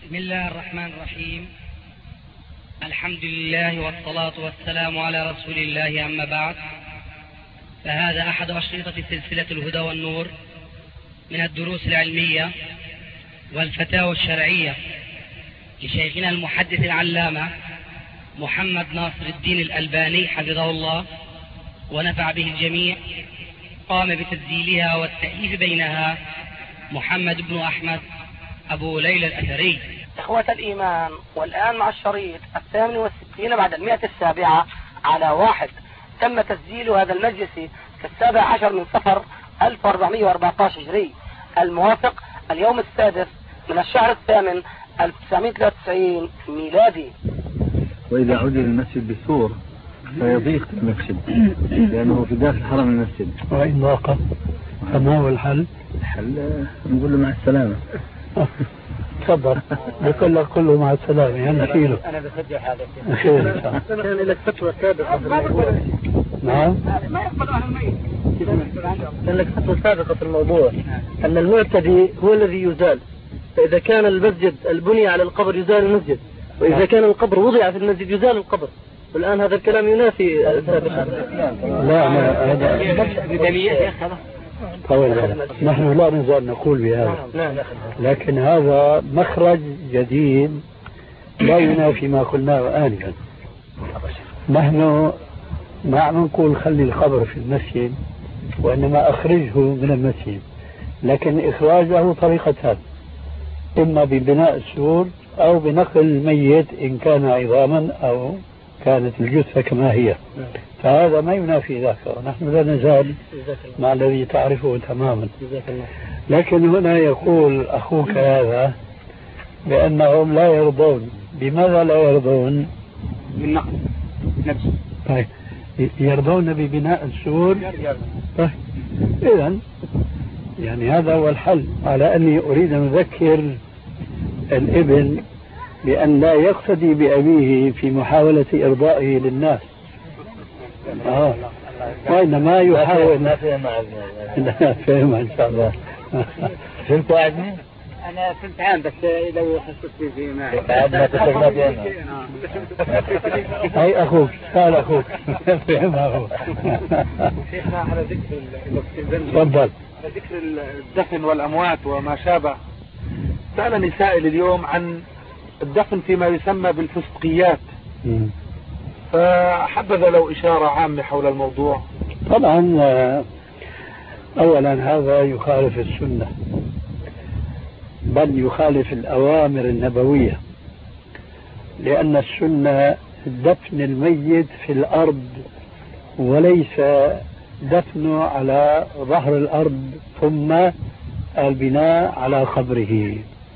بسم الله الرحمن الرحيم. الحمد لله والصلاة والسلام على رسول الله، أما بعد، فهذا أحد أشرطة سلسلة الهدى والنور من الدروس العلمية والفتاوى الشرعية لشيخنا المحدث العلامة محمد ناصر الدين الألباني حفظه الله ونفع به الجميع. قام بتسجيلها والتأليف بينها محمد بن أحمد أبو ليلى الأثري. إخوة الإيمان، والآن مع الشريط 68 بعد 107 على 1. تم تسجيل هذا المجلس في 17 من صفر 1414 هجري، الموافق اليوم السادس من الشهر الثامن 1993 ميلادي. وإذا عُدل المسجد بسور فيضيق المسجد لأنه في داخل حرم المسجد. وإن ضاق فما هو الحل؟ الحل نقول له مع السلامة. تفضل. بقول لك كله مع السلامة. أنا شيله. أنا بسجل هذا. خير. كان لك فتوى سابقة في الموضوع. نعم. ما يقبل أهل الميت. كان لك فتوى سابقة في الموضوع أن المعتدي هو الذي يزال، فإذا كان المسجد البني على القبر يزال المسجد، وإذا كان القبر وضع في المسجد يزال القبر. والآن هذا الكلام ينافي سابقا. لا هذا بدليل. طول. نحن لا نزال نقول بهذا، لكن هذا مخرج جديد لا ينافي ما قلناه آنفا. نحن ما نقول خلي القبر في المسجد، وإنما أخرجه من المسجد، لكن إخراجه طريقتان: إما ببناء السور أو بنقل الميت إن كان عظاما أو كانت الجثة كما هي. فهذا ما ينافي ذاك، ونحن لا نزال مع الذي تعرفه تماما. لكن هنا يقول أخوك هذا بأنهم لا يرضون. بماذا لا يرضون؟ بالنقل نفسه. طيب يرضون ببناء السور. طيب إذن يعني هذا هو الحل. على أني أريد أن أذكر الابن بأن لا يقتدي بأبيه في محاولة إرضائه للناس، وإنما يحاول. ما فهم لا فهم إن شاء الله. فهمت عزمي؟ أنا فهمت عام، بس إذا خصصت في معي عادنا تسمى بينا. هاي أخوك، سأل أخوك. فهم أخوك. شيخنا، على ذكر تفضل. على ذكر الدفن والأموات وما شابه، سألني سائل اليوم عن الدفن فيما يسمى بالفسقيات، فحبذا لو إشارة عامة حول الموضوع. طبعا أولا هذا يخالف السنة، بل يخالف الأوامر النبوية، لأن السنة دفن الميت في الأرض وليس دفنه على ظهر الأرض ثم البناء على قبره.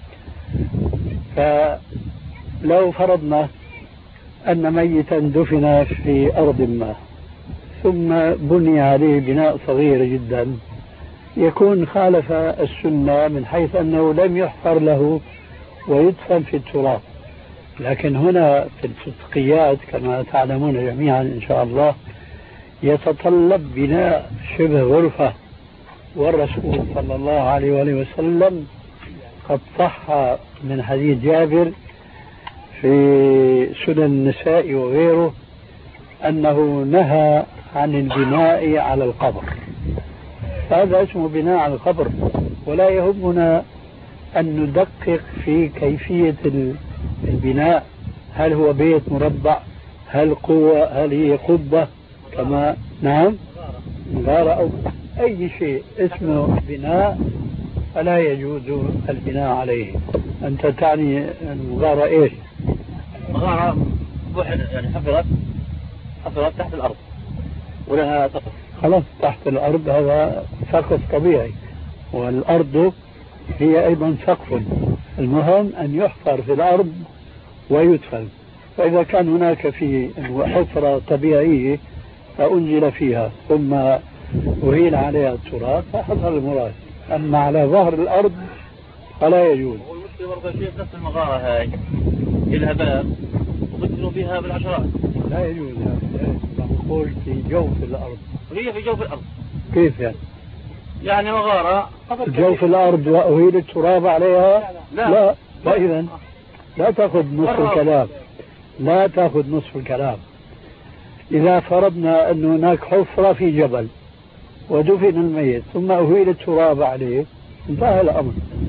فلو فرضنا أن ميتا دفن في أرض ما ثم بني عليه بناء صغير جدا، يكون خالف السنة من حيث أنه لم يحفر له ويدفن في التراب. لكن هنا في الفسقيات كما تعلمون جميعا إن شاء الله يتطلب بناء شبه غرفة، والرسول صلى الله عليه وآله وسلم قد صح من حديث جابر في سنن النساء وغيره أنه نهى عن البناء على القبر. هذا اسمه بناء على القبر، ولا يهمنا أن ندقق في كيفية البناء، هل هو بيت مربع، هل قوة، هل هي قبة كما نعم مغارة أو أي شيء اسمه بناء فلا يجوز البناء عليه. أنت تعني المغارة إيش؟ مغارة واحد يعني حفرت تحت الأرض ولها سقف. خلاص تحت الأرض هذا سقف طبيعي، والأرض هي أيضا سقف. المهم أن يحفر في الأرض ويدفن. فإذا كان هناك في حفرة طبيعية فأنزل فيها ثم أهيل عليها التراب فحصل المراد. أما على ظهر الأرض فلا يجوز. والمشكلة برضه شيء نفس المغارة هاي لها باب وبدلوا بها بالعشرات. لا يجوز نقول في جوف الأرض. وهي في جوف الأرض. كيف يعني؟ يعني مغارة جوف الأرض وأهيل التراب عليها؟ لا. فإذا لا تأخذ نصف الكلام، لا تأخذ نصف الكلام. إذا فرضنا أن هناك حفرة في جبل ودفن الميت ثم أهيل التراب عليه انتهى الأمر.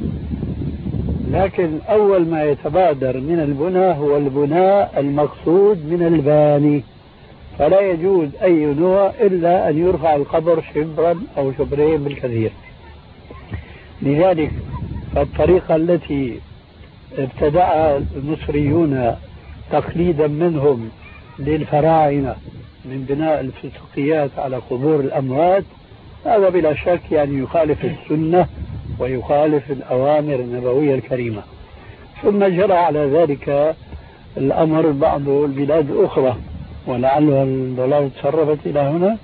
لكن أول ما يتبادر من البناء هو البناء المقصود من الباني، فلا يجوز أي نوع إلا أن يرفع القبر شبرا أو شبرين بالكثير. لذلك فالطريقة التي ابتدعها المصريون تقليدا منهم للفراعنة من بناء الفسقيات على قبور الأموات هذا بلا شك يعني يخالف السنة ويخالف الأوامر النبوية الكريمة. ثم جرى على ذلك الأمر بعض البلاد الأخرى، ولعلها الضلال تصرفت إلى هنا.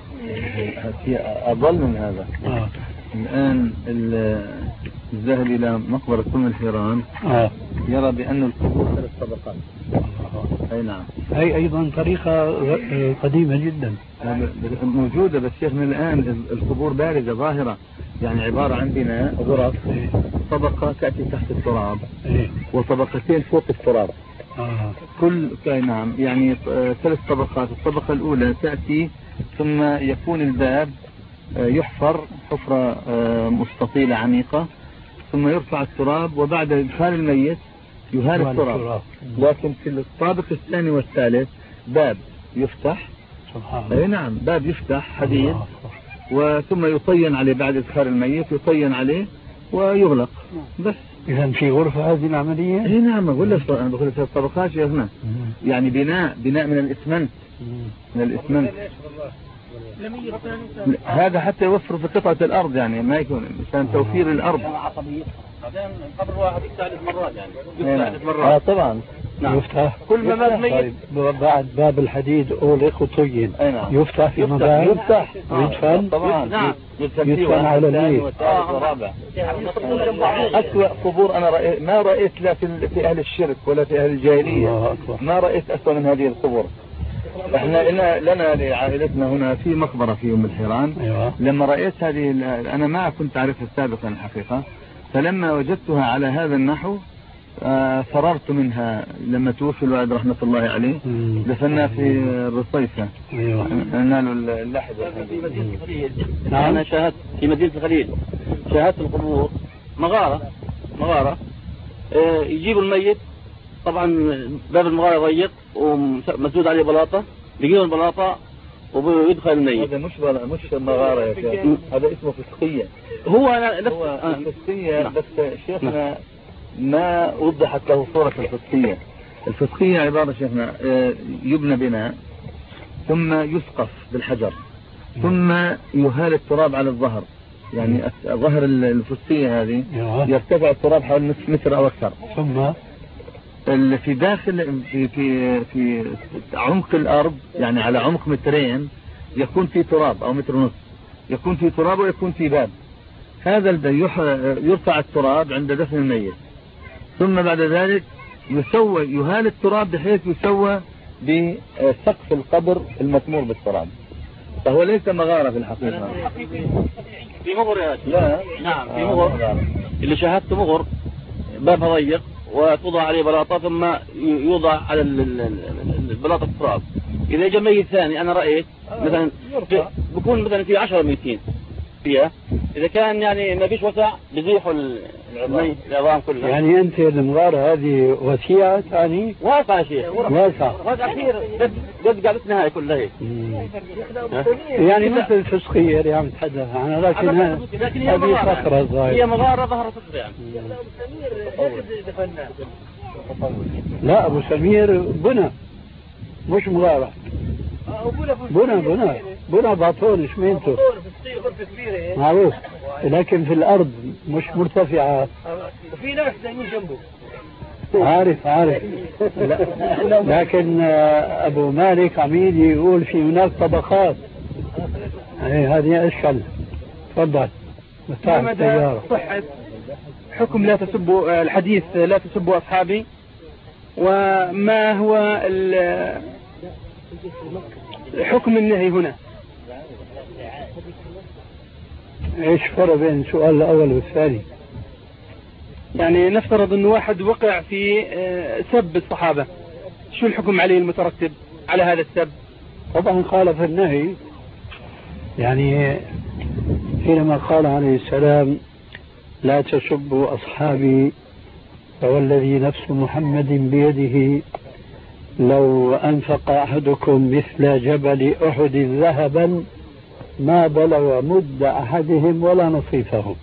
أضل من هذا. الآن الذهب إلى مقبرة أم الحيران يرى بأن القبور 3 طبقات. أي نعم. هي أيضا طريقة قديمة جدا موجودة، بس شيخنا الآن القبور بارزة ظاهرة، يعني عبارة عن بناء غرف، طبقة تأتي تحت التراب وطبقتين فوق التراب. كل نعم يعني 3 طبقات. الطبقة الأولى تأتي ثم يكون الباب يحفر حفرة مستطيلة عميقة ثم يرفع التراب وبعد إدخال الميت يهال التراب. لكن في الطابق الثاني والثالث باب يفتح. أي نعم، باب يفتح حديد وثم يطين عليه بعد إدخال الميت، يطين عليه ويغلق بس. إذا في غرفة هذه العملية؟ اي نعم، أقول لك الطبقات شيخنا يعني بناء من الإسمنت، من الإسمنت. هذا حتى يوفر في قطعة الأرض، يعني ما يكون عشان توفير الأرض. بعدين قبر واحد يستعد مرات، يعني يستعد مرات. طبعا نعم. يفتح كل ما باب ميت. بعد باب الحديد أغلق وطين. نعم. يفتح في مباب يفتح ويدفن. طبعا نعم. يدفن على الميت. أسوأ قبور أنا ما رأيت لا في أهل الشرك ولا في أهل الجاهلية، ما رأيت أسوأ من هذه القبور. احنا لنا لعائلتنا هنا في مقبرة في أم الحيران. لما رأيت هذه أنا ما كنت أعرفها سابقا الحقيقة، فلما وجدتها على هذا النحو فررت منها. لما توفي الوالد رحمة الله عليه دفننا في الرصيفة. نالوا اللحد. أنا شاهدت في مدينة الخليل، شاهدت القبور مغارة يجيبوا الميت، طبعا باب المغارة ضيق ومسدود عليه بلاطة، بيجيبوا البلاطة ويدخل الميت. هذا مش مغارة يا شيخ، هذا اسمه فسقية. هو فسقية. بس شيخنا ما وضحت له صورة الفسقية. الفسقية عبارة شيخنا يبنى بناء ثم يسقف بالحجر ثم يهال التراب على الظهر، يعني ظهر الفسقية هذه يرتفع التراب حوالي نصف متر أو أكثر، ثم في داخل في عمق الأرض يعني على عمق 2 متر يكون في تراب أو 1.5 متر، يكون في تراب ويكون في باب. هذا يرفع التراب عند دفن الميت، ثم بعد ذلك يهال التراب بحيث يسوى بسقف القبر المثمور بالتراب، فهو ليس مغارة في الحقيقة. في مغر يا أخي. لا نعم في مغر اللي شاهدته مغر بابها ضيق وتوضع عليه بلاطة ثم يوضع على البلاطة التراب. إذا جاء ميت ثاني أنا رأيت مثلا بيكون مثلا في 10 ميتين فيها، إذا كان يعني ما فيش وسع بيزيحوا العظام كلها. يعني أنت المغارة هذه وسيعة يعني؟ واسعة يا شيخ، واسعة كثير قد قالتنا هاي كلها هيك. يعني مثل الفسقية اللي عم تحدث عنها، لكن هذه صخرة صغيرة، هي مغارة ظهر صخرة يعني. لا أبو سمير بنى مش مغارة، بنى باطون شمينته معروف، لكن في الأرض مش مرتفعة. وفي ناس نايمين جنبه. عارف لكن أبو مالك عميد يقول في هناك طبقات. هذه أشكال. تفضل. مدى صحة حكم لا تسبوا الحديث لا تسبوا أصحابي، وما هو حكم النهي هنا؟ ايش فرق بين السؤال الأول والثاني؟ يعني نفترض أنه واحد وقع في سب الصحابة، شو الحكم عليه المترتب على هذا السب؟ طبعا خالف النهي، يعني حينما قال عليه السلام لا تسبوا أصحابي فوالذي نفس محمد بيده لو أنفق أحدكم مثل جبل أحد ذهبا ما بلغ مد أحدهم ولا نصيفهم.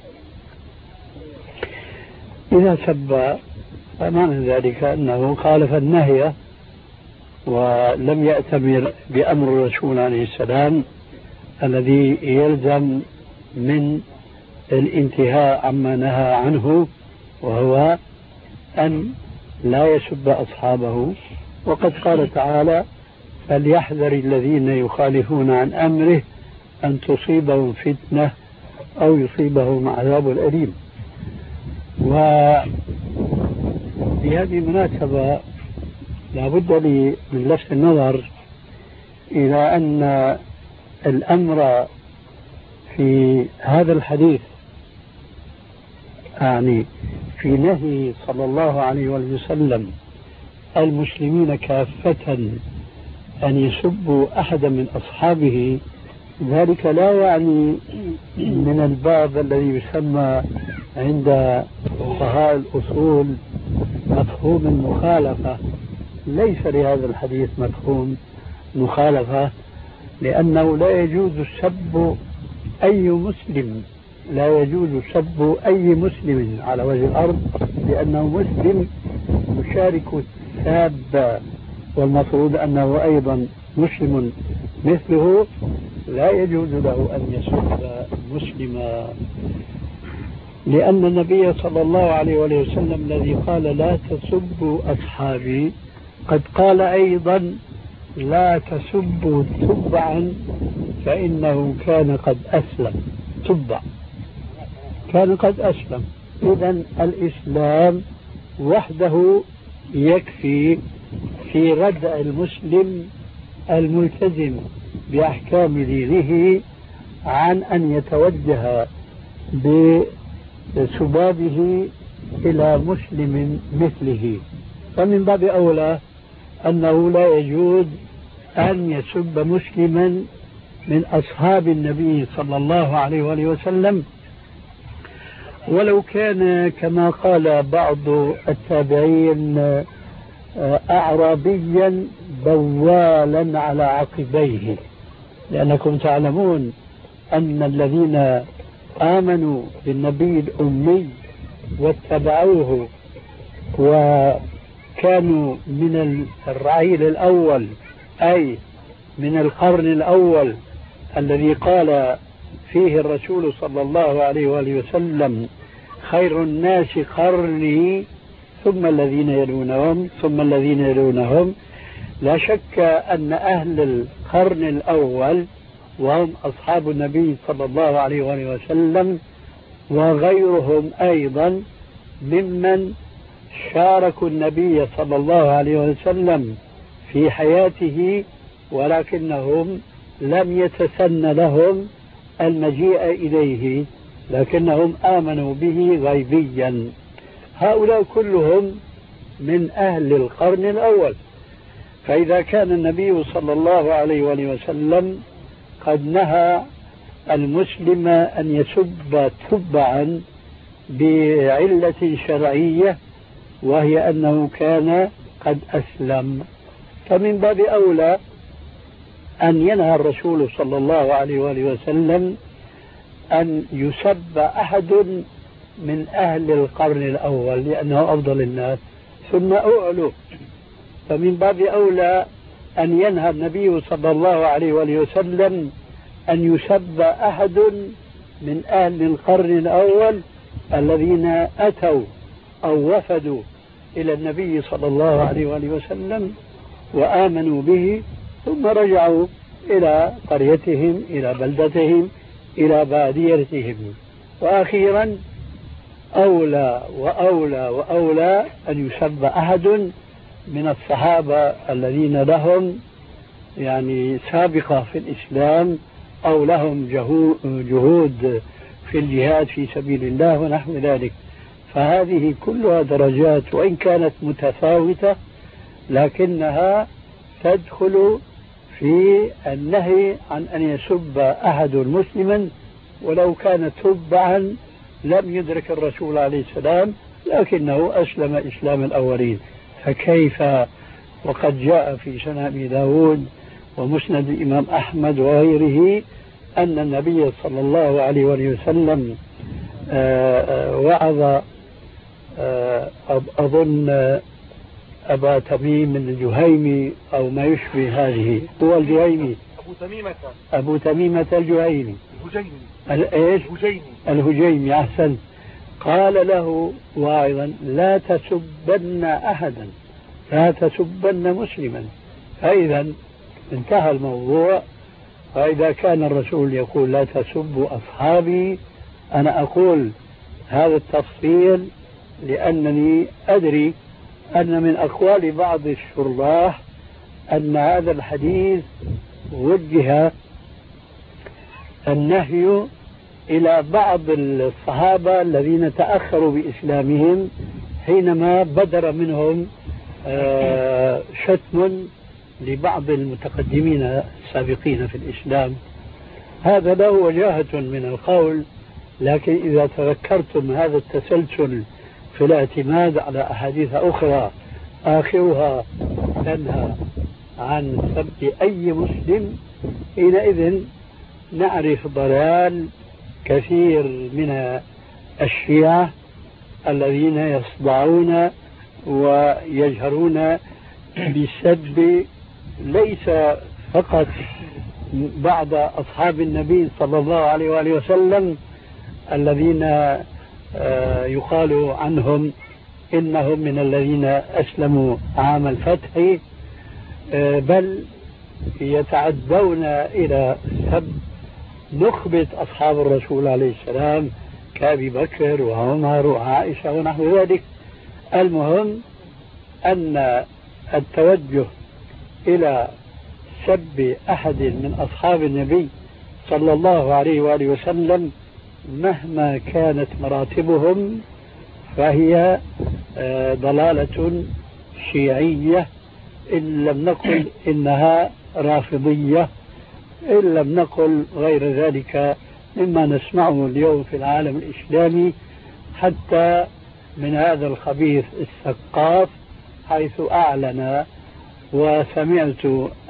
إذا سب فمعنى ذلك أنه خالف النهي ولم يأتمر بأمر الرسول عليه السلام الذي يلزم من الانتهاء عما نهى عنه، وهو أن لا يسب أصحابه. وقد قال تعالى فليحذر الذين يخالفون عن أمره أن تصيبهم فتنة أو يصيبهم عذاب أليم. وبهذه المناسبة لا بد لي من لفت النظر إلى أن الأمر في هذا الحديث يعني في نهي صلى الله عليه وسلم المسلمين كافة أن يسبوا أحدا من أصحابه، ذلك لا يعني من الباب الذي يسمى عند فقهاء الأصول مفهوم المخالفة. ليس لهذا الحديث مفهوم مخالفة، لأنه لا يجوز سب أي مسلم، لا يجوز سب أي مسلم على وجه الأرض، لأنه مسلم يشارك الساب، والمفروض أنه أيضا مسلم مثله لا يجوز له أن يسب مسلما، لأن النبي صلى الله عليه وسلم الذي قال لا تسبوا أصحابي قد قال أيضا لا تسبوا تبعا فإنه كان قد أسلم. تبع كان قد أسلم. إذن الإسلام وحده يكفي في ردع المسلم الملتزم بأحكام دينه عن أن يتوجه بسبابه إلى مسلم مثله. فمن باب أولى أنه لا يجوز أن يسب مسلما من أصحاب النبي صلى الله عليه وسلم، ولو كان كما قال بعض التابعين أعرابيا بوالا على عقبيه، لأنكم تعلمون أن الذين آمنوا بالنبي الأمي واتبعوه وكانوا من الرعيل الأول، أي من القرن الأول الذي قال فيه الرسول صلى الله عليه وسلم خير الناس قرني ثم الذين يلونهم ثم الذين يلونهم، لا شك أن أهل القرن الأول وهم أصحاب النبي صلى الله عليه وسلم وغيرهم أيضا ممن شاركوا النبي صلى الله عليه وسلم في حياته، ولكنهم لم يتسن لهم المجيء إليه، لكنهم آمنوا به غيبيا. هؤلاء كلهم من أهل القرن الأول. فإذا كان النبي صلى الله عليه وسلم قد نهى المسلم أن يسب تبعا بعلة شرعية وهي أنه كان قد أسلم، فمن باب أولى أن ينهى الرسول صلى الله عليه وسلم أن يسب أحد من أهل القرن الأول لأنه أفضل الناس ثم أعلو. فمن باب أولى أن ينهى النبي صلى الله عليه وسلم أن يسب أحد من أهل القرن الأول الذين أتوا أو وفدوا إلى النبي صلى الله عليه وسلم وآمنوا به ثم رجعوا إلى قريتهم إلى بلدتهم إلى باديتهم. وأخيرا أولى وأولى وأولى أن يسب أحد من الصحابة الذين لهم يعني سابقة في الإسلام أو لهم جهود في الجهاد في سبيل الله ونحو ذلك. فهذه كلها درجات وإن كانت متفاوتة، لكنها تدخل في النهي عن أن يسب أحد مسلما ولو كان تبعا لم يدرك الرسول عليه السلام لكنه أسلم إسلام الأولين. فكيف وقد جاء في سنن أبي داود ومسند الإمام أحمد وغيره أن النبي صلى الله عليه وسلم وعظ أظن أبا تميم الجهيمي أو ما يشبه هذه، هو الجهيمي أبو تميمة الجهيمي الهجيمي أحسن. قال له واعظا لا تسبن أحدا، لا تسبن مسلما. فإذا انتهى الموضوع. فإذا كان الرسول يقول لا تسبوا أصحابي، أنا أقول هذا التفصيل لأنني أدري أن من أقوال بعض الشراح أن هذا الحديث وجه النهي إلى بعض الصحابة الذين تأخروا بإسلامهم حينما بدر منهم شتم لبعض المتقدمين السابقين في الإسلام. هذا له وجاهة من القول، لكن إذا تذكرتم هذا التسلسل في الاعتماد على أحاديث أخرى آخرها تنهى عن سب أي مسلم، حينئذ نعرف ضلال كثير من الشيعة الذين يصدعون ويجهرون بسب ليس فقط بعد أصحاب النبي صلى الله عليه وآله وسلم الذين يقال عنهم إنهم من الذين أسلموا عام الفتح، بل يتعدون إلى سب نخبة أصحاب الرسول عليه السلام كأبي بكر وعمر وعائشة ونحو ذلك. المهم أن التوجه إلى سب أحد من أصحاب النبي صلى الله عليه وآله وسلم مهما كانت مراتبهم فهي ضلالة شيعية، إن لم نقل إنها رافضية، إن لم نقل غير ذلك مما نسمعه اليوم في العالم الإسلامي، حتى من هذا الخبيث الثقاف حيث أعلن. وسمعت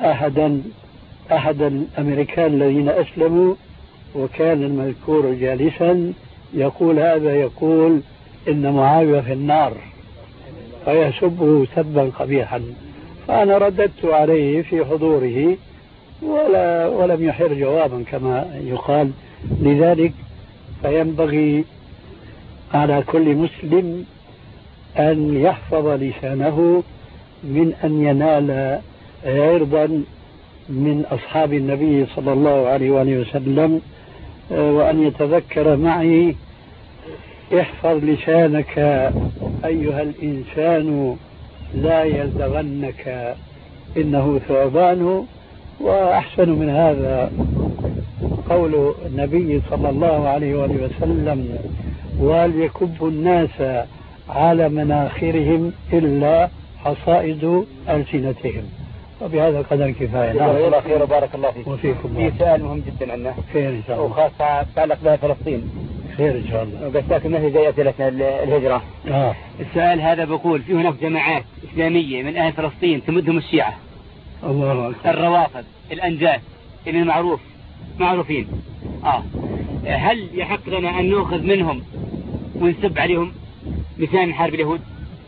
أحد الأمريكان الذين أسلموا وكان المذكور جالسا يقول هذا، يقول إن معاوية في النار، فيسبه سبا قبيحا. فأنا رددت عليه في حضوره ولم يحر جوابا كما يقال. لذلك فينبغي على كل مسلم أن يحفظ لسانه من أن ينال عرضا من أصحاب النبي صلى الله عليه وآله وسلم، وأن يتذكر معي احفظ لسانك أيها الإنسان لا يلدغنك إنه ثعبان. وأحسن من هذا قول النبي صلى الله عليه وآله وسلم وليكب الناس على مناخرهم إلا حصائد ألسنتهم. وبهذا قدر كفاية. الله خير وبارك الله فيك. وفيكم. في سؤال مهم جدا عنا، خير إن شاء الله، وخاصة تعلق بها فلسطين. خير إن شاء الله. بس لكن ما هي زي أسئلة الهجرة. السؤال هذا بقول في هناك جماعات إسلامية من أهل فلسطين تمدهم الشيعة، الله أكبر، الروافض، الأنجاز اللي معروفين. هل يحق لنا أن نأخذ منهم ونسب عليهم مثال حرب اليهود؟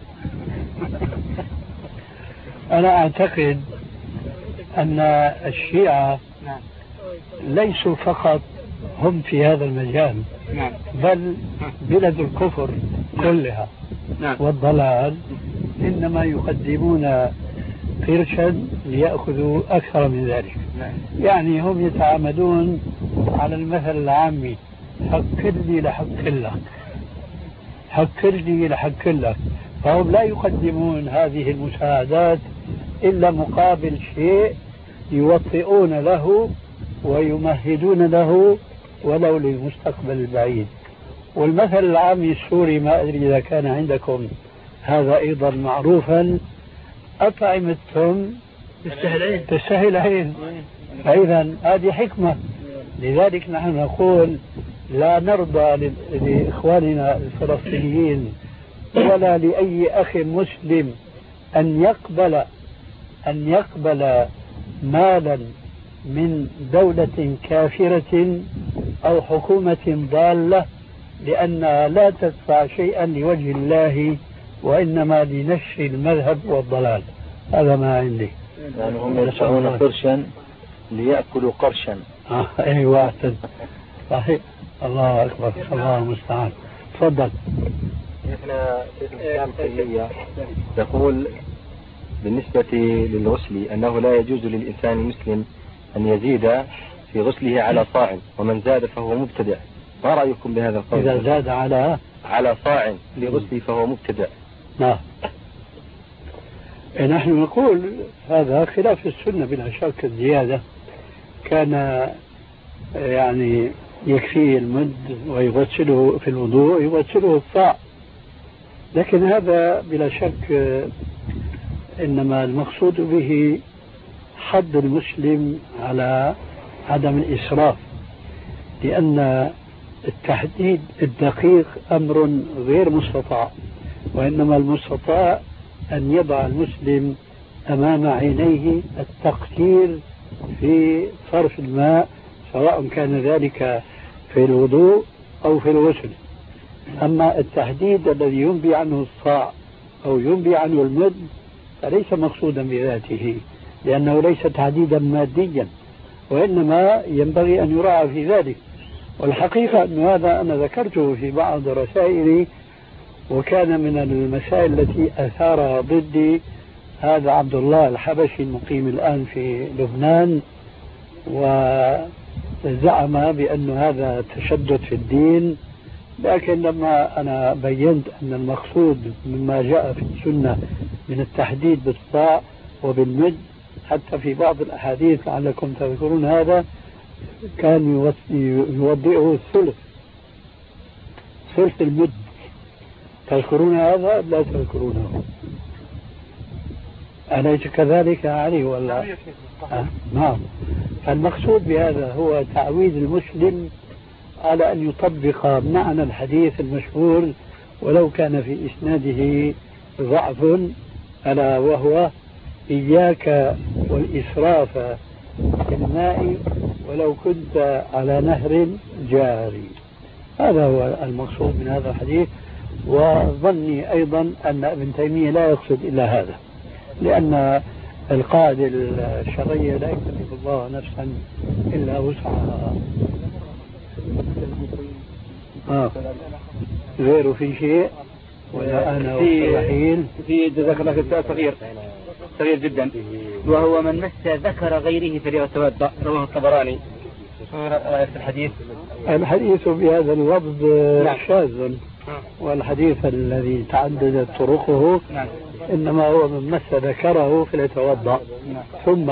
أنا أعتقد أن الشيعة ليسوا فقط هم في هذا المجال، بل بلد الكفر كلها والضلال إنما يقدمون قرشا ليأخذوا أكثر من ذلك. يعني هم يتعامدون على المثل العامي، حكر لي لحكر لك، حكر لي لحكر لك. فهم لا يقدمون هذه المساعدات إلا مقابل شيء يوطئون له ويمهدون له ولو للمستقبل البعيد. والمثل العامي السوري ما أدري إذا كان عندكم هذا أيضا معروفا: أطعمتهم تستاهل عين. فإذا هذه حكمة. لذلك نحن نقول لا نرضى لإخواننا الفلسطينيين ولا لأي أخ مسلم أن يقبل مالا من دولة كافرة أو حكومة ضالة، لأنها لا تدفع شيئا لوجه الله وإنما لنشر المذهب والضلال. هذا ما عندي. يعني هم يدفعون قرشا ليأكلوا قرشا. أيوة صحيح. الله أكبر، الله المستعان. تفضل. شيخنا شيخ الإسلام تيمية يقول بالنسبة للغسل أنه لا يجوز للإنسان المسلم أن يزيد في غسله على صاع، ومن زاد فهو مبتدع. ما رأيكم بهذا القول؟ إذا زاد على صاع في غسله فهو مبتدع. نعم. نحن نقول هذا خلاف السنة بلا شك. الزيادة كان يعني يكفيه المد ويغسله في الوضوء، يغسله الصاع، لكن هذا بلا شك إنما المقصود به حض المسلم على عدم الإسراف، لأن التحديد الدقيق أمر غير مستطاع، وإنما المستطاع أن يضع المسلم أمام عينيه التقدير في صرف الماء، سواء كان ذلك في الوضوء أو في الغسل. أما التحديد الذي ينبي عنه الصاع أو ينبي عنه المد فليس مقصودا بذاته، لأنه ليس تحديدا ماديا، وإنما ينبغي أن يراعى في ذلك. والحقيقة أن هذا أنا ذكرته في بعض رسائلي، وكان من المسائل التي أثارها ضدي هذا عبد الله الحبشي المقيم الآن في لبنان، وزعم بأن هذا تشدد في الدين. لكن لما أنا بينت أن المقصود مما جاء في السنة من التحديد بالصاع وبالمد، حتى في بعض الأحاديث لعلكم تذكرون هذا كان يوضئه ثلث المد. تذكرون هذا؟ لا تذكرونه. أليس كذلك علي ولا؟ نعم. فالمقصود بهذا هو تعويد المسلم على أن يطبق معنى الحديث المشهور ولو كان في إسناده ضعف، ألا وهو: إياك والإسراف في الماء ولو كنت على نهر جاري. هذا هو المقصود من هذا الحديث. وظني أيضا أن ابن تيمية لا يقصد إلا هذا، لأن القاعدة الشرعية لا يكلف الله نفسا إلا وسعها. غير في شيء ولا أنا والصلاحين في جزاك الله خير صغير جدا، وهو من مس ذكر غيره فليتوضأ، رواه الطبراني. الحديث بهذا اللفظ شاذ، والحديث الذي تعددت طرقه إنما هو من مس ذكره فليتوضأ. ثم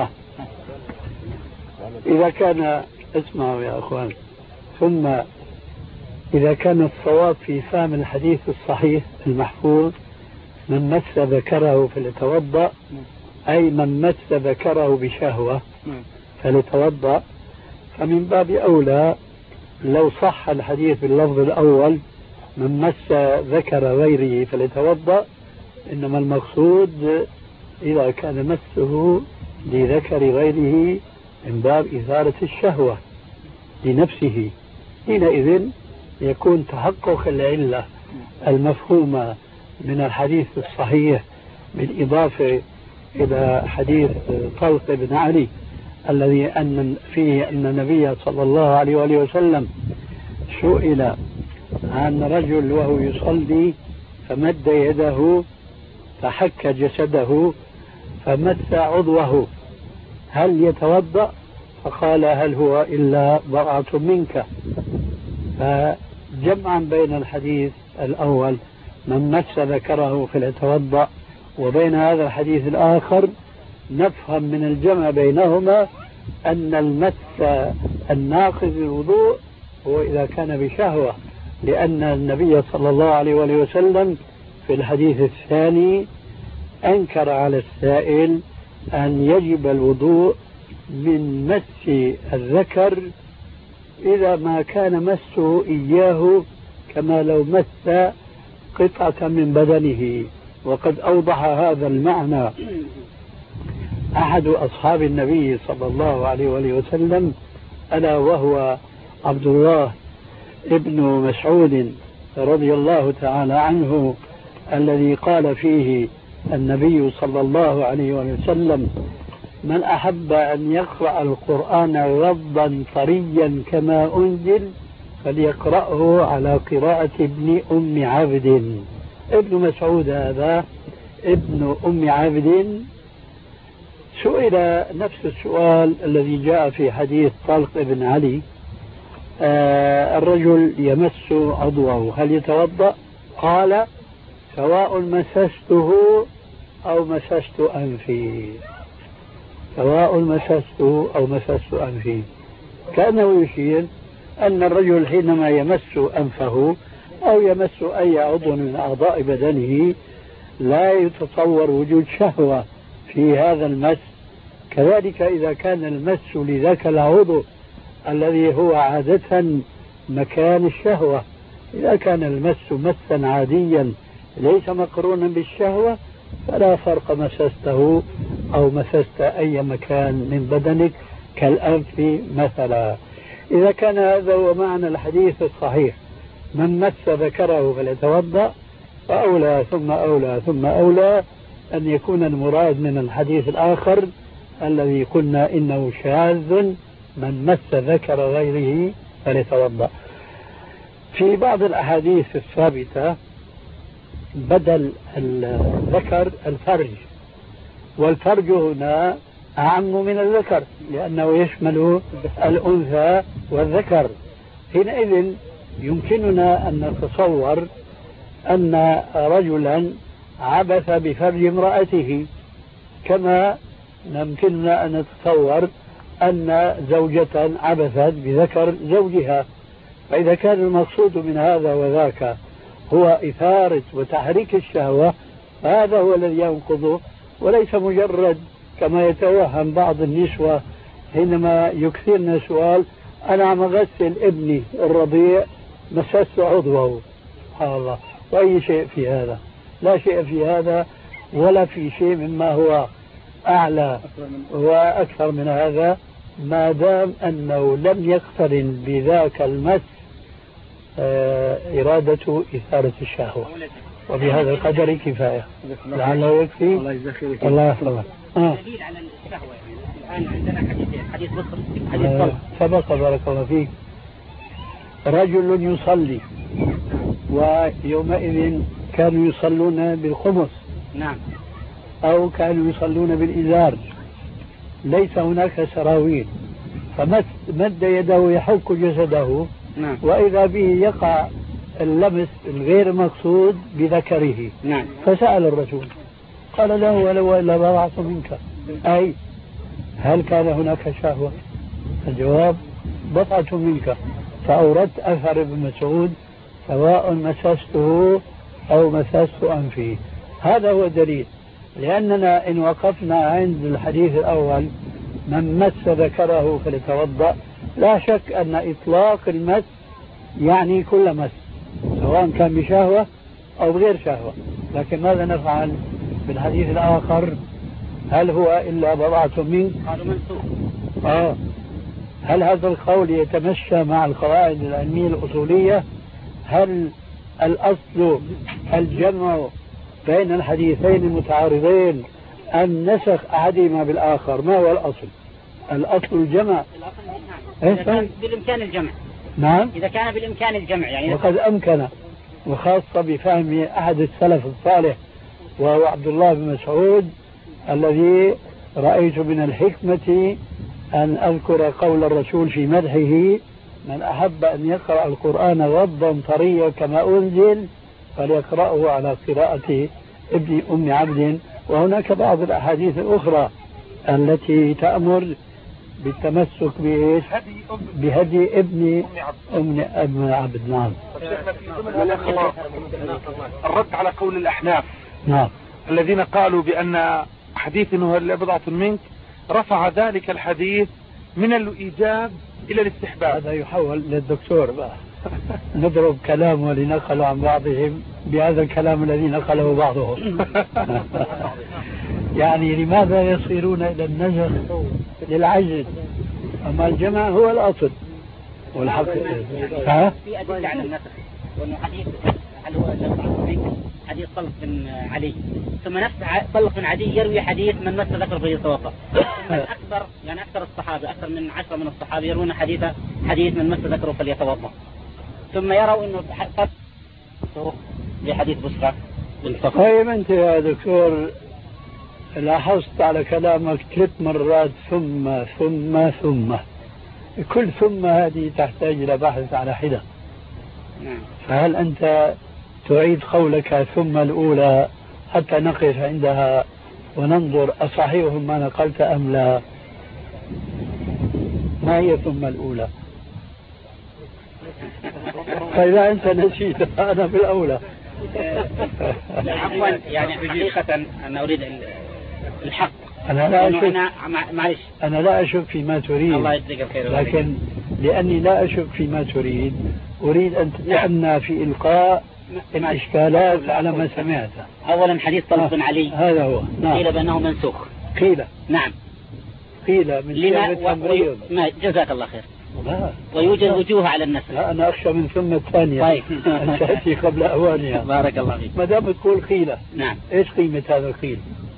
إذا كان، اسمعوا يا أخوان، ثم إذا كان الصواب في فهم الحديث الصحيح المحفوظ من مس ذكره فليتوضأ، أي من مس ذكره بشهوة فليتوضأ، فمن باب أولى لو صح الحديث باللفظ الأول من مس ذكر غيره فليتوضأ، إنما المقصود إذا كان مسه لذكر غيره من باب إثارة الشهوة لنفسه، حينئذ يكون تحقق العلة المفهومة من الحديث الصحيح، بالإضافة إلى حديث طلق بن علي الذي أن فيه أن النبي صلى الله عليه وآله وسلم سئل عن رجل وهو يصلي فمد يده فحك جسده فمس عضوه هل يتوضأ؟ فقال: هل هو إلا بضعة منك. فجمعا بين الحديث الأول من مس ذكره فليتوضأ وبين هذا الحديث الآخر نفهم من الجمع بينهما أن المس الناقض الوضوء هو إذا كان بشهوة، لأن النبي صلى الله عليه وآله وسلم في الحديث الثاني أنكر على السائل أن يجب الوضوء من مس الذكر إذا ما كان مسه إياه كما لو مس قطعة من بدنه. وقد أوضح هذا المعنى أحد أصحاب النبي صلى الله عليه وآله وسلم، ألا وهو عبد الله ابن مسعود رضي الله تعالى عنه، الذي قال فيه النبي صلى الله عليه وسلم: من أحب أن يقرأ القرآن غضا طريا كما أنزل فليقرأه على قراءة ابن أم عبد. ابن مسعود هذا ابن أم عبد سئل نفس السؤال الذي جاء في حديث طلق بن علي: الرجل يمس عضوه هل يتوضأ؟ قال: سواء مسسته أو مسست أنفي، سواء مسسته أو مسست أنفي. كأنه يشير أن الرجل حينما يمس أنفه أو يمس أي عضو من أعضاء بدنه لا يتصور وجود شهوة في هذا المس. كذلك إذا كان المس لذاك العضو الذي هو عادة مكان الشهوة، إذا كان المس مسا عاديا ليس مقرونا بالشهوة فلا فرق مسسته أو مسست أي مكان من بدنك كالأنف مثلا. إذا كان هذا هو معنى الحديث الصحيح: من مس ذكره فليتوضأ، فأولى ثم أولى ثم أولى أن يكون المراد من الحديث الآخر الذي قلنا إنه شاذ: من مس ذكر غيره فليتوضأ. في بعض الأحاديث الثابتة بدل الذكر الفرج، والفرج هنا أعم من الذكر لأنه يشمل الأنثى والذكر. حينئذ يمكننا أن نتصور أن رجلا عبث بفرج امرأته، كما يمكننا أن نتصور أن زوجة عبثت بذكر زوجها. فإذا كان المقصود من هذا وذاك هو إثارة وتحريك الشهوة فهذا هو الذي ينقضه، وليس مجرد كما يتوهم بعض النسوة حينما يكثرن سؤال: أنا عم أغسل ابني الرضيع مسست عضوه. سبحان الله، وأي شيء في هذا؟ لا شيء في هذا ولا في شيء مما هو أعلى وأكثر من هذا، ما دام أنه لم يقترن بذاك المس إرادة إثارة الشهوة. وبهذا القدر كفاية، لعله يكفي. الله يحفظك. دليل على الشهوة. الآن عندنا حديث بصر، حديث طلق سبق بارك الله فيك. رجل يصلي ويومئذ كانوا يصلون بالخمس، نعم، أو كانوا يصلون بالإزار، ليس هناك سراويل، فمد يده يحك جسده، نعم، وإذا به يقع اللمس الغير مقصود بذكره، نعم، فسأل الرسول قال له: ولو إلا بضعت منك، أي هل كان هناك شهوة؟ الجواب: بضعة منك. فأوردت أثر ابن مسعود: سواء مسسته أو مسست أنفي. هذا هو الدليل. لأننا إن وقفنا عند الحديث الأول: من مس ذكره فليتوضأ، لا شك أن إطلاق المس يعني كل مس، سواء كان بشهوة أو بغير شهوة. لكن ماذا نفعل بالحديث الآخر؟ هل هو إلا بضعة منك؟ قالوا منسوخ. هل هذا القول يتمشى مع القواعد العلمية الأصولية؟ هل الأصل الجمع بين الحديثين المتعارضين أم نسخ أحدهما بالآخر؟ ما هو الأصل؟ الأصل الجمع. إذا كان بالإمكان الجمع. نعم، إذا كان بالإمكان الجمع يعني. وقد أمكن، وخاصة بفهم أحد السلف الصالح وهو عبد الله بن مسعود، الذي رأيت من الحكمة أن أذكر قول الرسول في مدحه: من أحب أن يقرأ القرآن غضا طريا كما أنزل فليقرأه على قراءة ابن أم عبد. وهناك بعض الأحاديث الأخرى التي تأمر بالتمسك بإيش؟ بهدي ابن أم عبد. نعم. الرد على قول الأحناف نعم الذين قالوا بأن حديث هو بضعة منك، رفع ذلك الحديث من الإيجاب إلى الاستحباب. هذا يحول للدكتور بقى. نضرب كلامه اللي نقلوا عن بعضهم بهذا الكلام الذي نقله بعضهم. يعني لماذا يصيرون إلى النزخ للعجز؟ أما الجمع هو الأصل والحق. ها؟ في أدلة على النسخ، وأنه حديث هل هو حديث طلق بن علي، ثم نفس طلق بن علي يروي حديث من مس ذكر فليتوضأ. أكثر الصحابة، أكثر من 10 من الصحابة يروون حديث من مس ذكره فليتوضأ، ثم يروا أنه لحديث بصرة بن صخر. طيب أنت يا دكتور لاحظت على كلامك 3 مرات ثم ثم ثم، كل ثم هذه تحتاج إلى بحث على حدة. فهل أنت تعيد قولك ثم الأولى حتى نقف عندها وننظر أصحيح ما نقلت أم لا؟ ما هي ثم الأولى؟ فإذا أنت نسيت أنا في الأولى. عفوا يعني حقيقة أنا أريد الحق. أنا لا أشك معلش أنا لا أشك فيما تريد، الله يجزيك الخير، لكن لأني لا أشك فيما تريد أريد أن تتأنى في إلقاء الإشكالات على ما سمعته. أولا حديث طلق بن علي هذا هو. نعم. قيل بأنه منسوخ. قيل. نعم. قيل من لما جزاك الله خير. ويوجد وجوه على النسخ. لا أنا أخشى من ثم الثانية. طيب. أن تأتي قبل أوانها. بارك الله فيك. ما دام تقول قيل. نعم. إيش قيمة هذا القيل؟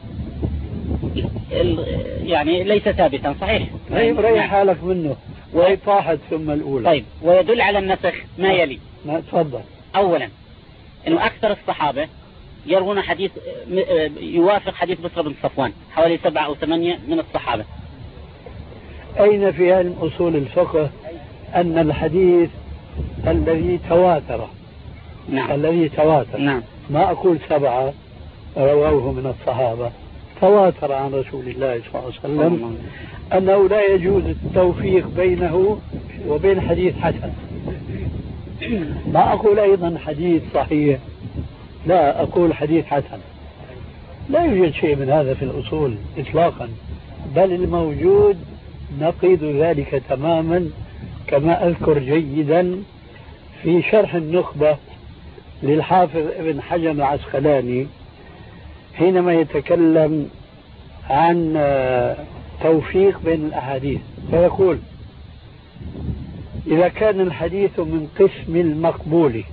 يعني ليس ثابتا صحيح. طيب ريح حالك منه. وهي طاحت ثم الأولى. طيب ويدل على النسخ ما يلي. ما تفضل. أولا إنه أكثر الصحابة يروون حديث يوافق حديث بصرة بن صفوان، حوالي 7 أو 8 من الصحابة. أين في علم أصول الفقه أن الحديث الذي تواتر، نعم. الذي تواتر، نعم. ما أقول 7 رواه من الصحابة، تواتر عن رسول الله صلى الله عليه وسلم أنه لا يجوز التوفيق بينه وبين حديث حسن. ما أقول أيضا حديث صحيح، لا أقول حديث حسن. لا يوجد شيء من هذا في الأصول إطلاقا، بل الموجود نقيض ذلك تماما، كما أذكر جيدا في شرح النخبة للحافظ ابن حجر العسقلاني حينما يتكلم عن توفيق بين الأحاديث، فيقول إذا كان الحديث من قسم المقبول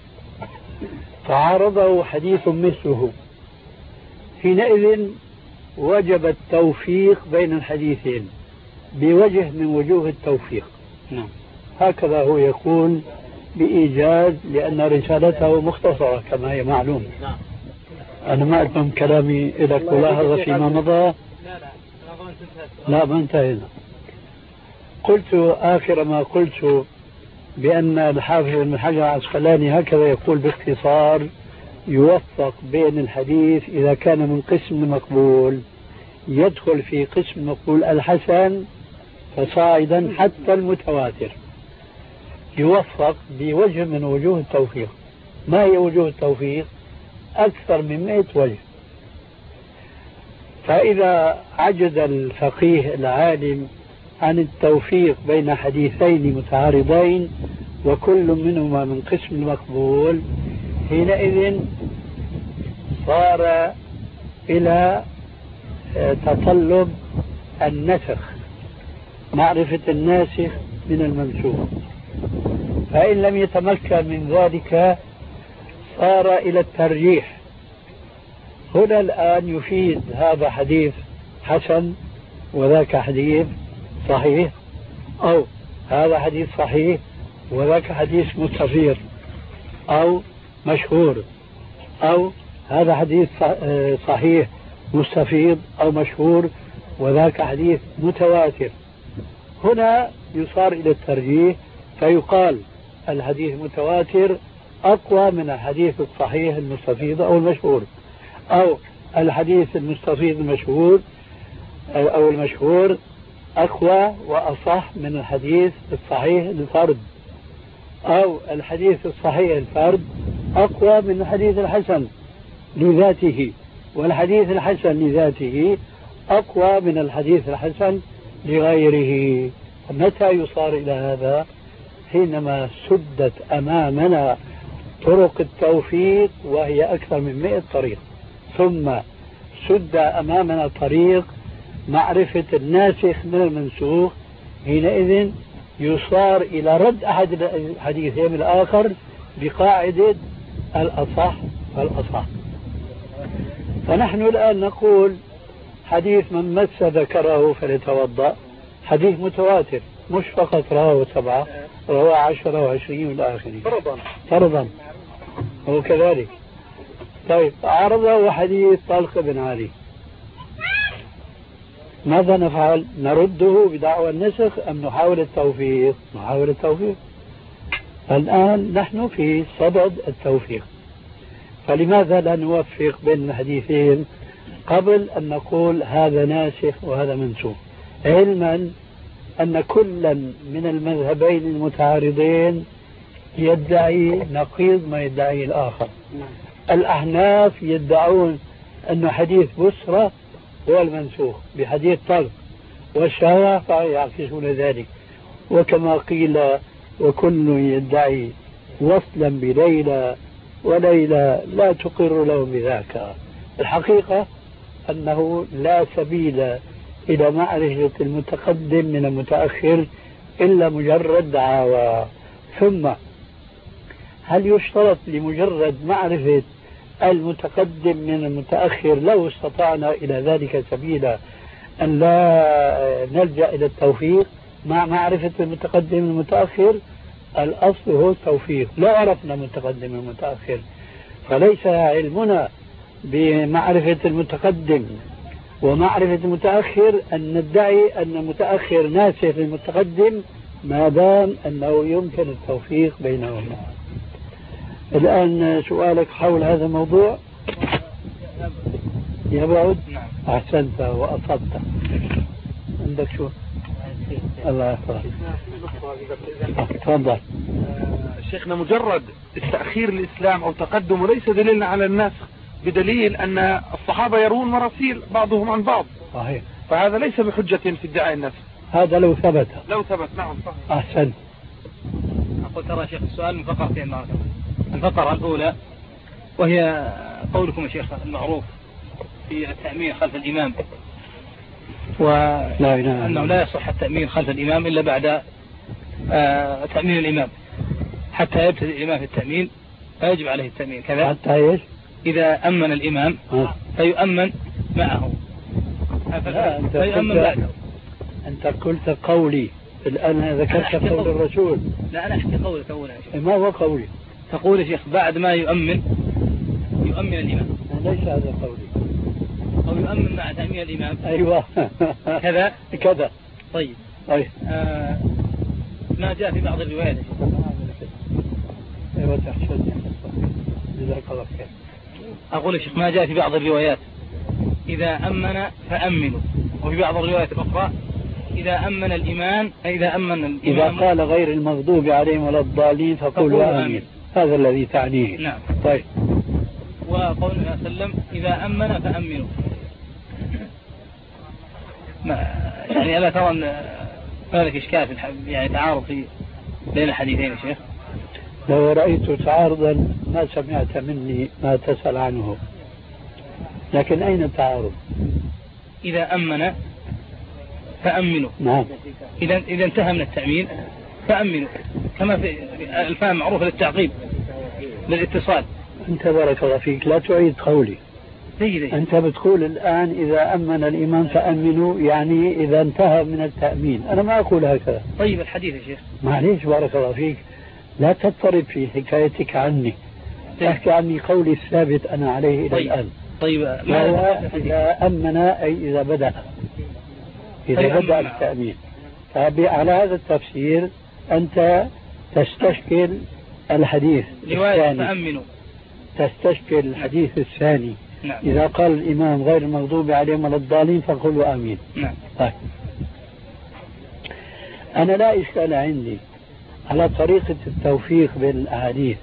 فعارضه حديث مثله، حينئذ وجب التوفيق بين الحديثين بوجه من وجوه التوفيق. نعم. هكذا هو يقول بإيجاز، لأن رسالته مختصرة كما هي معلوم. نعم. أنا ما أتمم كلامي إلى ملاحظة فيما مضى. لا ما انتهينا. قلت آخر ما قلت بأن الحافظ ابن حجر العسقلاني هكذا يقول باختصار: يوفق بين الحديث إذا كان من قسم مقبول يدخل في قسم مقبول الحسن فصاعدا حتى المتواتر، يوفق بوجه من وجوه التوفيق. ما هي وجوه التوفيق؟ أكثر من 100 وجه. فإذا عجز الفقيه العالم عن التوفيق بين حديثين متعارضين وكل منهما من قسم المقبول، حينئذ صار إلى تطلب النسخ، معرفة الناسخ من المنسوخ. فإن لم يتمكن من ذلك صار إلى الترجيح. هنا الآن يفيد هذا حديث حسن وذاك حديث صحيح، أو هذا حديث صحيح وذاك حديث مستفيض أو مشهور، أو هذا حديث صحيح مستفيض أو مشهور وذاك حديث متواتر. هنا يصار إلى الترجيح، فيقال الحديث متواتر أقوى من الحديث الصحيح المستفيض أو المشهور، أو الحديث المستفيض المشهور أو المشهور أقوى وأصح من الحديث الصحيح الفرد، أو الحديث الصحيح الفرد أقوى من الحديث الحسن لذاته، والحديث الحسن لذاته أقوى من الحديث الحسن لغيره. متى يصار إلى هذا؟ حينما سدت أمامنا طرق التوفيق وهي أكثر من 100 طريق، ثم سد أمامنا طريق معرفة الناسخ من المنسوخ، حينئذ يصار إلى رد أحد الحديثين الآخر بقاعدة الأصح فالأصح. فنحن الآن نقول حديث من مس ذكره فليتوضأ حديث متواتر، مش فقط رواه 7، رواه 10 و20 إلى آخره فرضا، هو كذلك. طيب عرضه حديث طلق بن علي، ماذا نفعل؟ نرده بدعوى النسخ أم نحاول التوفيق؟ نحاول التوفيق. الآن نحن في صدد التوفيق، فلماذا لا نوفق بين الحديثين قبل أن نقول هذا ناسخ وهذا منسوخ، علما أن كلا من المذهبين المتعارضين يدعي نقيض ما يدعيه الآخر. الأحناف يدعون أن حديث بسرة هو المنسوخ بحديث طلق، والشافعية يعكسون ذلك، وكما قيل وكل يدعي وصلا بليلى وليلى لا تقر له بذاك. الحقيقة أنه لا سبيل إلى معرفة المتقدم من المتأخر إلا مجرد دعاوى. ثم هل يشترط لمجرد معرفة المتقدم من المتأخر لو استطعنا إلى ذلك سبيلا أن لا نلجأ إلى التوفيق مع معرفة المتقدم من المتأخر؟ الأصل هو التوفيق. لا عرفنا المتقدم من المتأخر، فليس علمنا بمعرفة المتقدم ومعرفة المتأخر أن ندعي أن المتأخر ناسخ للمتقدم ما دام أنه يمكن التوفيق بينهما. الآن سؤالك حول هذا الموضوع يبعد؟ أحسنت وأصبت. عندك شو؟ الله يحفظك. تفضل. شيخنا، مجرد التأخير الإسلام أو تقدمه ليس دليلا على النسخ، بدليل أن الصحابة يروون مراسيل بعضهم عن بعض. صحيح. فهذا ليس بحجة في ادعاء النسخ. هذا لو ثبت. نعم صحيح. أحسن. أقول ترى شيخ السؤال من فقرتين معك. الفقرة الأولى وهي قولكم يا شيخ المعروف في التأمين خلف الإمام، وأنه لا يصح التأمين خلف الإمام إلا بعد تأمين الإمام، حتى يبتدئ الإمام في التأمين فيجب عليه التأمين كذا، حتى إيش؟ إذا أمن الإمام فيؤمن معه فيؤمن بعده. أنت قلت قولي، الآن ذكرت قول الرسول. لا أنا أحكي قولك أولا يا شيخ. ما هو قولي؟ تقول يا شيخ بعد ما يؤمن الإمام. ليس هذا قولي. أو يؤمن مع تأمين الإمام. أيوة. كذا. طيب. ما جاء في بعض الروايات. أيوة تحشد. جزاك الله خير. أقول يا شيخ ما جاء في بعض الروايات إذا أمن فأمنوا، وفي بعض الروايات الأخرى إذا أمن الإمام إذا قال غير المغضوب عليهم ولا الضالين فقولوا آمين. هذا الذي تعنيه. نعم. طيب. وقول النبي صلى الله عليه وسلم إذا أمن فأمنوا. يعني ألا ترى أن هناك إشكال في يعني تعارض في بين الحديثين يا شيخ؟ لو رأيت تعارضا ما سمعت مني ما تسأل عنه، لكن أين التعارض؟ إذا أمن فأمنوا. نعم. إذا انتهى من التأمين فأمنوا، كما في الفهم معروف للتعقيب للاتصال. أنت بارك الله فيك لا تعيد قولي. سيدي. أنت بتقول الآن إذا أمن الإمام فأمنوا، يعني إذا انتهى من التأمين. أنا ما أقول هكذا. طيب الحديث يا شيخ. معليش بارك الله فيك، لا تضطرب في حكايتك عني. تحكي عني قولي الثابت أنا عليه إلى الآن. طيب. إذا أمن أي إذا بدأ بدأ التأمين. فعلى هذا التفسير أنت تستشكل الحديث الثاني. فأمنوا. تستشكل الحديث الثاني. نعم. إذا قال الإمام غير المغضوب عليهم ولا الضالين فقولوا آمين. نعم. طيب. أنا لا إشكال عندي على طريقة التوفيق بين الأحاديث.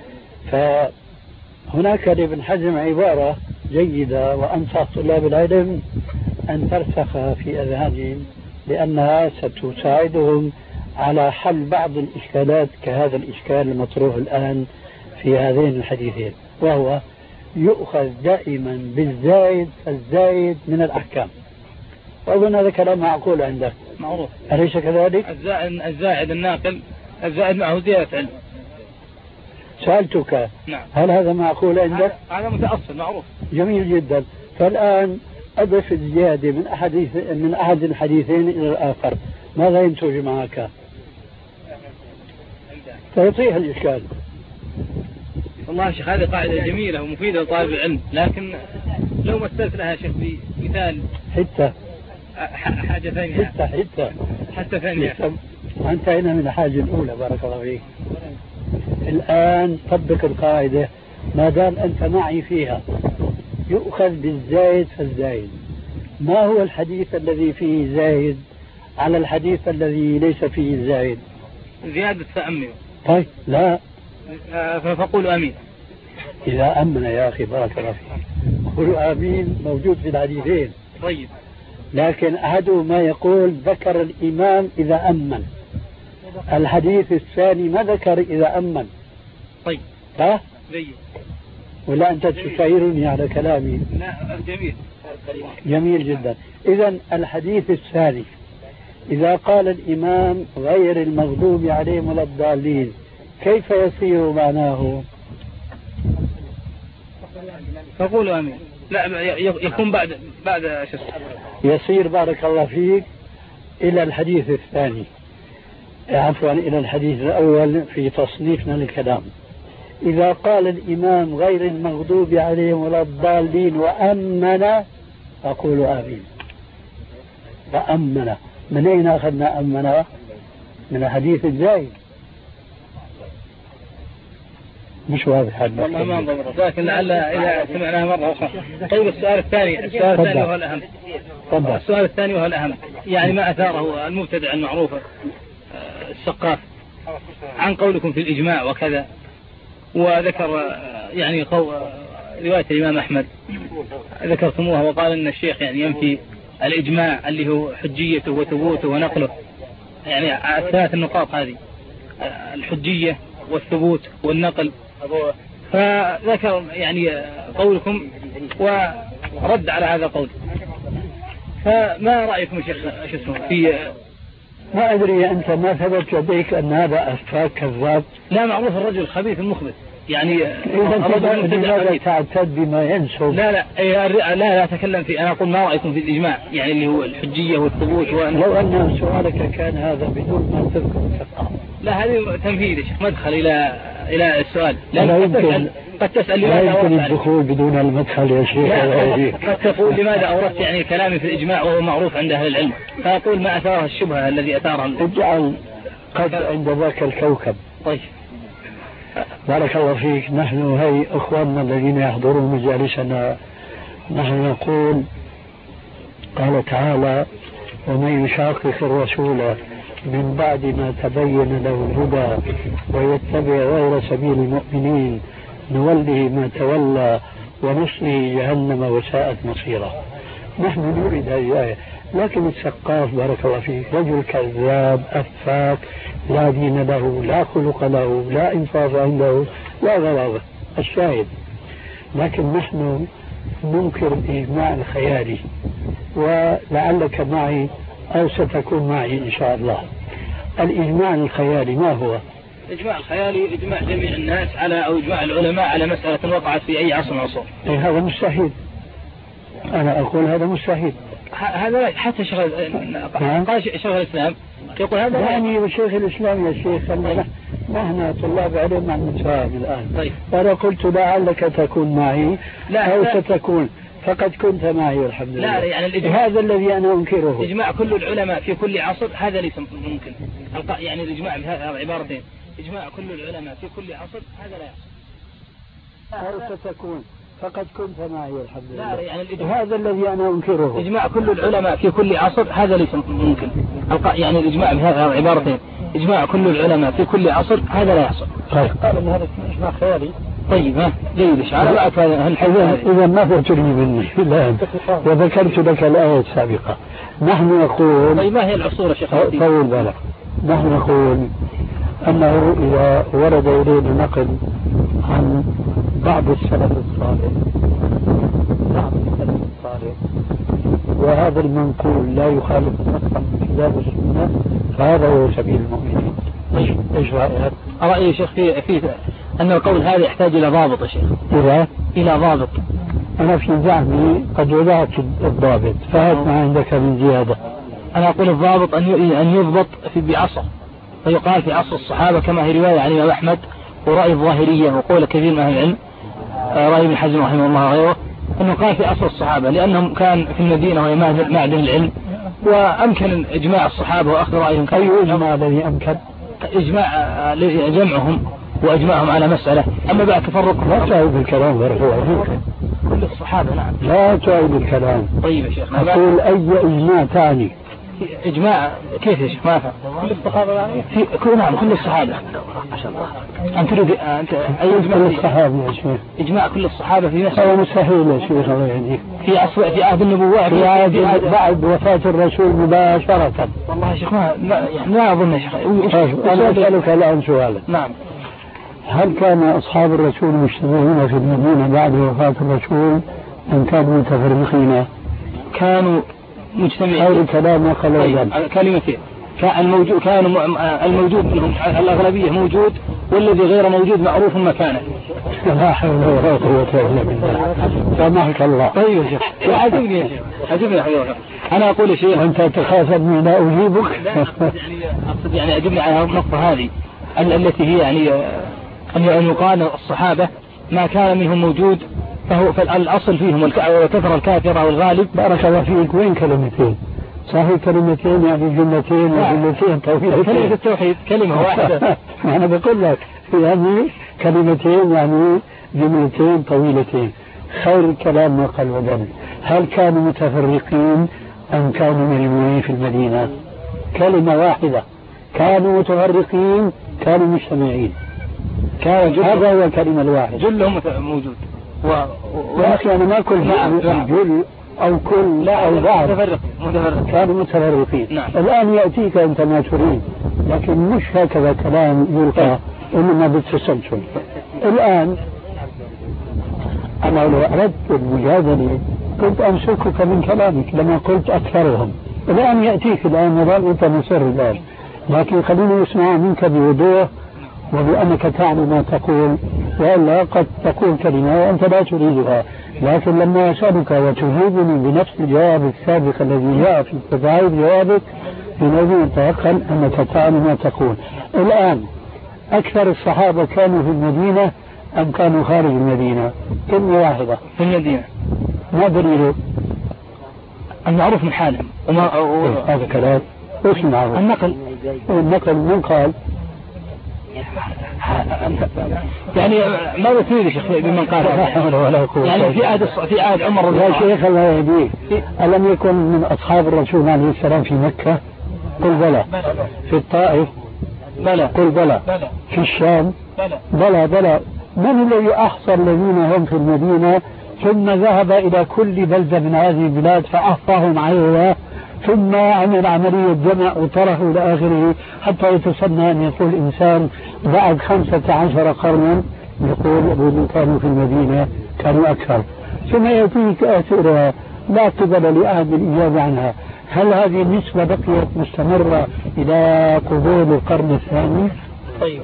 فهناك لابن حزم عبارة جيدة وأنصح طلاب العلم أن ترسخ في أذهانهم، لأنها ستساعدهم على حل بعض الإشكالات كهذا الإشكال المطروح الآن في هذين الحديثين، وهو يؤخذ دائما بالزايد فالزايد من الأحكام. وأظن هذا كلام معقول عندك، معروف، أليس كذلك؟ الزائد الناقل، الزائد معه زيادة علم. سألتك نعم. هل هذا معقول عندك؟ هذا متأصل معروف. جميل جدا. فالآن أضف الزيادة من أحد الحديثين إلى الآخر، ماذا ينتج معك؟ فيطيح الإشكال. والله يا شيخ هذه قاعدة جميلة ومفيدة لطالب العلم، لكن لو مثلت لها شيخ بمثال حاجة ثانية حتى ثانية. وانتهينا من الحاجة الأولى. بارك الله فيك. الآن طبق القاعدة ما دام أنت معي فيها، يؤخذ بالزايد فالزايد. ما هو الحديث الذي فيه زايد على الحديث الذي ليس فيه زايد؟ زيادة تأمل. طيب لا، فقولوا آمين. إذا أمن يا أخي بارك الله فيك، قولوا آمين موجود في الحديثين. طيب، لكن أحدهما يقول ذكر الإمام إذا أمن، الحديث الثاني ما ذكر إذا أمن. طيب، ها؟ جيد. ولا أنت تشايرني على كلامي؟ لا، جميل. جميل جدا. إذن الحديث الثاني إذا قال الإمام غير المغضوب عليهم ولا الضالين، كيف يصير معناه؟ فقولوا آمين. لا، يكون بعد يصير بارك الله فيك إلى الحديث الثاني، عفوا إلى الحديث الأول في تصنيفنا للكلام. إذا قال الإمام غير المغضوب عليهم ولا الضالين وأمن، أقول آمين. فأمن من أين أخذنا أمن؟ من الحديث الزايد. مش واضح والله ما انظر، لكن لعل إذا سمعناها مرة أخرى. طيب، السؤال الثاني وهو الأهم. السؤال الثاني وهو الأهم، يعني ما أثاره المبتدع المعروف السقاف عن قولكم في الإجماع وكذا، وذكر يعني رواية الإمام أحمد ذكرتموها، وقال أن الشيخ يعني ينفي الإجماع اللي هو حجيته وثبوته ونقله، يعني الثلاث النقاط هذه، الحجية والثبوت والنقل. فذكر يعني قولكم ورد على هذا القول. فما رأيكم يا شيخ في؟ ما أدري، أنت ما ثبت لديك أن هذا أفاك كذاب؟ لا، معروف الرجل الخبيث المخبث، يعني لماذا تعتد بما ينسب؟ لا أتكلم في، أنا أقول ما رأيكم في الإجماع يعني اللي هو الحجية والثبوت لو أن سؤالك كان هذا بدون ما تذكر الثقة. لا، هذه تنفيذ مدخل إلى السؤال. قد تسأل لماذا لا يمكن الدخول بدون المدخل يا شيخ. قد تقول لماذا أوردت يعني كلامي في الإجماع وهو معروف عند أهل العلم، فأقول ما أثارها الشبهة الذي أثارها. اجعل قد عند ذاك الكوكب. طيب، بارك الله فيك. نحن هي أخواننا الذين يحضرون مجالسنا، نحن نقول قال تعالى: ومن يشاقق الرسول من بعد ما تبين له الهدى ويتبع غير سبيل المؤمنين نوله ما تولى ونصله جهنم وساءت مصيرا. نحن نريد هذه الآية، لكن السقاف بارك الله فيك رجل كذاب أفاك، لا دين له، لا خلق له، لا إنصاف عنده، لا غرابة. الشاهد، لكن نحن ننكر الإجماع الخيالي، ولعلك معي أو ستكون معي إن شاء الله. الإجماع الخيالي ما هو؟ الإجماع الخيالي إجماع جميع الناس على، أو إجماع العلماء على مسألة وقعت في أي عصر من العصور. هذا مستحيل. أنا أقول هذا مستحيل. هذا حتى قال شيخ الإسلام يقول هذا يعني شيخ الإسلام يا شيخ، نحن طلاب علم عن نتفاهم الآن. طيب. أنا قلت لعلك تكون معي أو ستكون، فقد كنت معي والحمد لله. لا، يعني هذا الذي أنا أنكره. إجماع كل العلماء في كل عصر هذا ليس ممكن. يعني الإجماع بهذه عبارتين: إجماع كل العلماء في كل عصر هذا لا يحصل. أو ستكون، فقد كنت معي الحمد لله. لا يعني هذا الذي أنا أنكره. إجماع كل العلماء في كل عصر هذا ليس ممكن. يعني الإجماع بهذه عبارتين، إجماع كل العلماء في كل عصر هذا لا يحصل. قال إن هذا إجماع خيالي. طيب ها جيد على رأيك إذا ما فهمتني مني الآن وذكرت لك الآية السابقة. نحن نقول طيب ما هي العصور يا شيخ؟ طول بالك. نحن نقول أنه إذا ورد إلينا نقل عن بعض السلف الصالح وهذا المنقول لا يخالف نصا من كتاب السنة فهذا هو سبيل المؤمنين. ايش رأيك؟ رأيي يا شيخ في أن القول هذا يحتاج إلى ضابط يا شيخ. إلى ضابط. أنا في زعمي قد وضعت الضابط، فهات ما عندك من زيادة. أنا أقول الضابط أن يضبط بعصر، فيقال في عصر الصحابة كما هي رواية عن الإمام أحمد ورأي الظاهرية وقول كثير من أهل العلم، رأي ابن حزم رحمه الله وغيره، أنه قال في عصر الصحابة لأنهم كان في المدينة وهي معدن العلم، وأمكن إجماع الصحابة وأخذ رأيهم. أي إجماع الذي أمكن؟ إجماع جمعهم وأجمعهم على مسألة. أما بعد تفرق لا تعيد الكلام مرفوع كل الصحابة. نعم لا تعيد الكلام. طيب يا شيخ أقول أي إجماع ثاني؟ إجماع كيف يا شيخ؟ ما فهم. كل الصحابة يعني؟ نعم كل الصحابة. أنت تريد أنت أي إجماع؟ كل الصحابة يا شيخ. إجماع كل الصحابة في مسألة. هذا مستحيل يا شيخ الله يهديك. في عهد النبوة. في عهد بعد وفاة الرسول مباشرة. والله يا شيخ ما أظن يا شيخ. أنا أسألك الآن سؤالا. نعم. هل كان أصحاب الرسول مجتمعين في المدينة بعد وفاة الرسول أم كانوا متفرقين؟ كانوا مجتمعين. أي كلام وقلوبا. كلمتين. كان الموجود منهم الأغلبية موجود، والذي غير موجود معروف مكانه. لا حول ولا قوة إلا بالله. سامحك الله. طيب يا شيخ. عجبني يا شيخ. عجبني يا حبيبي. أنا أقول يا شيخ. وأنت تخاصمني لا أجيبك. أقصد يعني عجبني على النقطة هذه التي هي يعني أن يقال الصحابة ما كان منهم موجود فهو الأصل فيهم وكثر الكافر والغالب. بارك الله فيك. وين كلمتين؟ صحيح كلمتين يعني جملتين وجملتين طويلتين. كلمة التوحيد كلمة واحدة. أنا بقول لك يعني كلمتين يعني جملتين طويلتين. خير الكلام ما قل ودل. هل كانوا متفرقين أم كانوا مجموعين في المدينة؟ كلمة واحدة. كانوا متفرقين كانوا مجتمعين. هذا هو الكلمة الواحدة. جلهم موجود. يا أخي أنا ما كل جل أو كل أو بعض كانوا متفرقين. نعم. الآن يأتيك أنت ما تريد، لكن مش هكذا كلام يلقى إنما بالتسلسل. الآن أنا لو أردت المجادلة كنت أمسكك من كلامك لما قلت أكثرهم. الآن يأتيك الآن وظل أنت مصر الآن، لكن خليني أسمع منك بوضوح وبأنك تعلم ما تقول، وإلا قد تقول كلمة وأنت لا تريدها. لكن لما أسألك وتجيبني بنفس الجواب السابق الذي جاء في تضعيف جوابك ينبغي يتيقن أنك تعلم ما تقول. الآن أكثر الصحابة كانوا في المدينة أم كانوا خارج المدينة؟ كلمة واحدة. في المدينة. ما دليله؟ المعروف من حالهم. هذا كلام. وش المعروف؟ النقل من قال؟ يعني ما تريد يا شيخ بمن قال يعني في عهد عمر يا شيخ الله يهديك، ألم يكن من أصحاب الرسول عليه السلام في مكة؟ قل بلى. في الطائف؟ بلى. قل بلى. في الشام؟ بلى. من الذي أحصى الذين هم في المدينة ثم ذهب إلى كل بلدة من هذه البلاد فأحصاهم عليها ثم عمل عملية جمع وطرحوا إلى آخره حتى يتصنى أن يقول إنسان بعد 15 قرنا يقول الذين كانوا في المدينة كانوا أكثر. ثم يأتيك أسئلة لا قبل لأحد الإجابة عنها. هل هذه النسبة بقيت مستمرة إلى قبول القرن الثاني؟ طيب.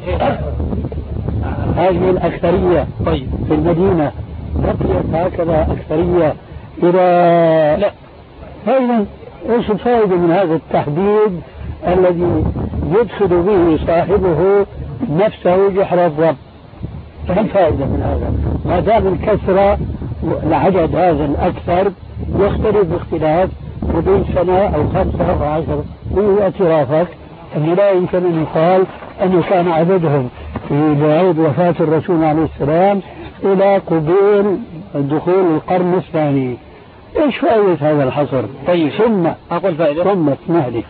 هذه الأكثرية طيب في المدينة بقيت هكذا أكثرية إلى لا. فإذا ايش الفائدة من هذا التحديد الذي يدخل به صاحبه نفسه جحر الضب؟ ما الفائدة من هذا؟ ما دام الكثرة العدد هذا الأكثر يختلف باختلاف وبين سنة أو 5 أو 10. واعترافك أنه لا يمكن أن يقال أنه كان عددهم في بعد وفاة الرسول عليه السلام إلى قبول دخول القرن الثاني. ايش فائدة هذا الحصر؟ طيب ثم أقول فائدة. ثم اسمح لي،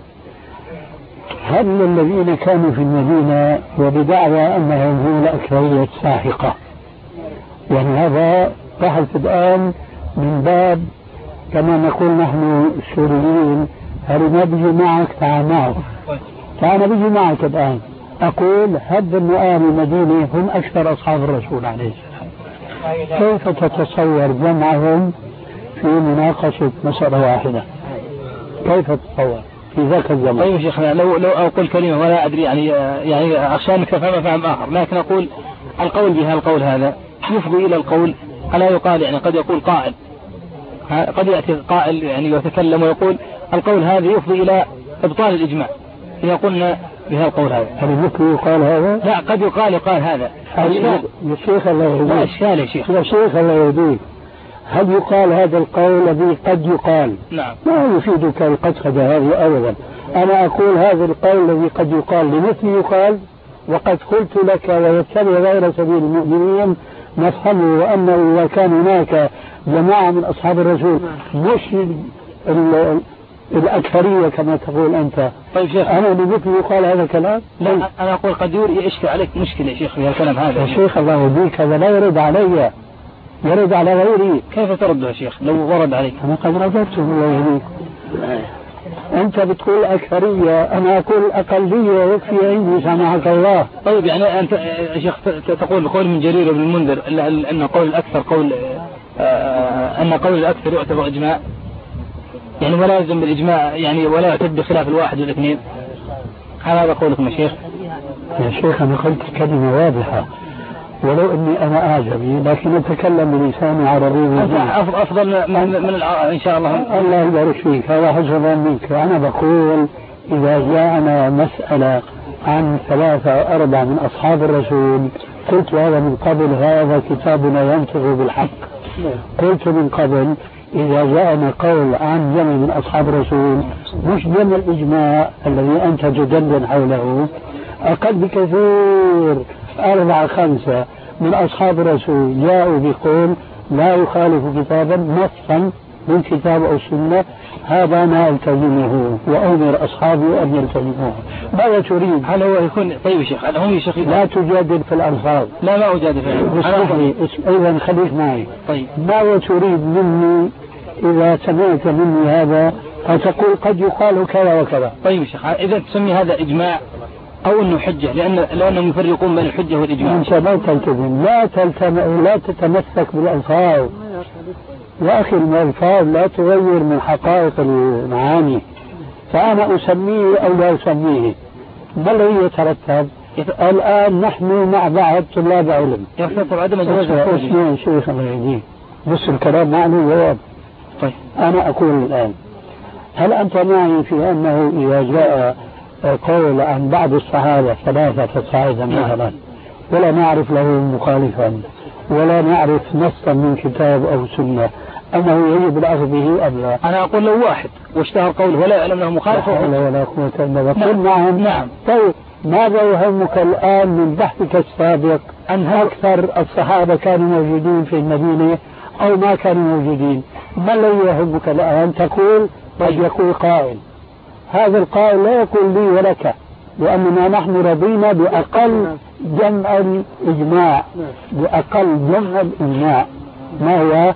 هل الذين كانوا في المدينة وبدعوى أنهم هم الأكثرية الساحقة، يعني هذا بحث الآن من باب كما نقول نحن السوريين، هل نبي معك تعال معه، تعال نبي معك الآن. أقول هل أهل المدينة هم أكثر أصحاب الرسول عليه السلام، كيف تتصور جمعهم في مناقشة مسألة واحدة؟ كيف تتصور في ذاك الزمن؟ طيب شيخنا، لو أقول كلمة ولا أدري يعني أخشى أنك تفهم فهم آخر، لكن أقول القول بها القول هذا يفضي إلى القول، ألا يقال يعني قد يقول قائل، قد يأتي قائل يعني يتكلم ويقول القول هذا يفضي إلى إبطال الإجماع إذا قلنا بها القول هذا. هل ممكن يقال هذا؟ لا، قد يقال هذا. يا شيخ الله يهديك، لا إشكال يا شيخ. يا شيخ الله يهديك، هل يقال هذا القول الذي قد يقال؟ نعم. ما يفيدك القدخدة هذه أبدا. أنا أقول هذا القول الذي قد يقال لمثل يقال، وقد قلت لك ويتبع غير سبيل المؤمنين نفهمه، وأنه إذا كان هناك جماعة من أصحاب الرسول مش الأكثرية كما تقول أنت. طيب شيخ، أنا بمثل يقال هذا الكلام؟ لا، أنا أقول قد يشكل عليك مشكلة يا شيخ في الكلام هذا. يا شيخ الله يهديك، هذا لا يرد علي، يرد على غيري. كيف ترد يا شيخ لو ورد عليك؟ أنا قد رددته الله يهديك. أنت بتقول أكثرية، أنا أقول أقلية، يكفي عندي سمعك الله. طيب يعني أنت يا شيخ تقول بقول من جرير بن المنذر أن قول الأكثر أن قول الأكثر يعتبر إجماع، يعني ولا يلزم بالإجماع يعني ولا يعتد بخلاف الواحد والاثنين، هذا قولكم يا شيخ؟ يا شيخ أنا قلت كلمة واضحة، ولو أني أنا أعجمي لكن أتكلم بلسان عربي أفضل من العرب إن شاء الله. الله يبارك فيك، هذا حسنا منك. أنا بقول إذا جاءنا مسألة عن 3 أو 4 من أصحاب الرسول، قلت هذا من قبل هذا كتابنا ينطق بالحق. قلت من قبل إذا جاءنا قول عن جمع من أصحاب الرسول مش جمع الإجماع الذي أنت تدندن حوله، أقل بكثير 4 5 من أصحاب الرسول جاءوا بقول لا يخالف كتابا نصا من كتاب أو سنة، هذا ما التزمه وأمر أصحابي أن يلتزموه. ماذا تريد؟ هل هو يكون طيب شيخ؟ هل هم شيخ؟ لا تجادل في الألفاظ. لا ما أجادل في الألفاظ. أيضا خليك معي. طيب ماذا تريد مني إذا سمعت مني هذا فتقول قد يقال كذا وكذا؟ طيب شيخ، إذا تسمي هذا إجماع أو أنه حجة، لأنهم يفرقون بين الحجة والإجماع. أنت لا تلتزم، لا تتمسك بالألفاظ يا أخي، الألفاظ لا تغير من حقائق المعاني، فأنا أسميه أو لا أسميه ما الذي يترتب؟ الآن نحن مع بعض طلاب علم. يحتسب عدم جواز الخروج. اسمع شيخ الله يهديك، بس الكلام معني جواب. طيب أنا أقول الآن، هل أنت معي في أنه إذا جاء قول عن بعض الصحابة 3 فصاعدا مثلا ولا نعرف له مخالفا ولا نعرف نصا من كتاب أو سنة أنه يجب الأخذ به أم لا؟ أنا أقول له واحد واشتهر قوله ولا يعلم له مخالف ولا قوة إلا بالله. نعم. نعم. طيب ماذا يهمك الآن من بحثك السابق أن أكثر الصحابة كانوا موجودين في المدينة أو ما كانوا موجودين؟ ما الذي يهمك الآن؟ تقول قد يقول قائل، هذا القائل لا يقول لي ولك، لأننا نحن رضينا بأقل جمع الإجماع، بأقل جمع الإجماع ما هو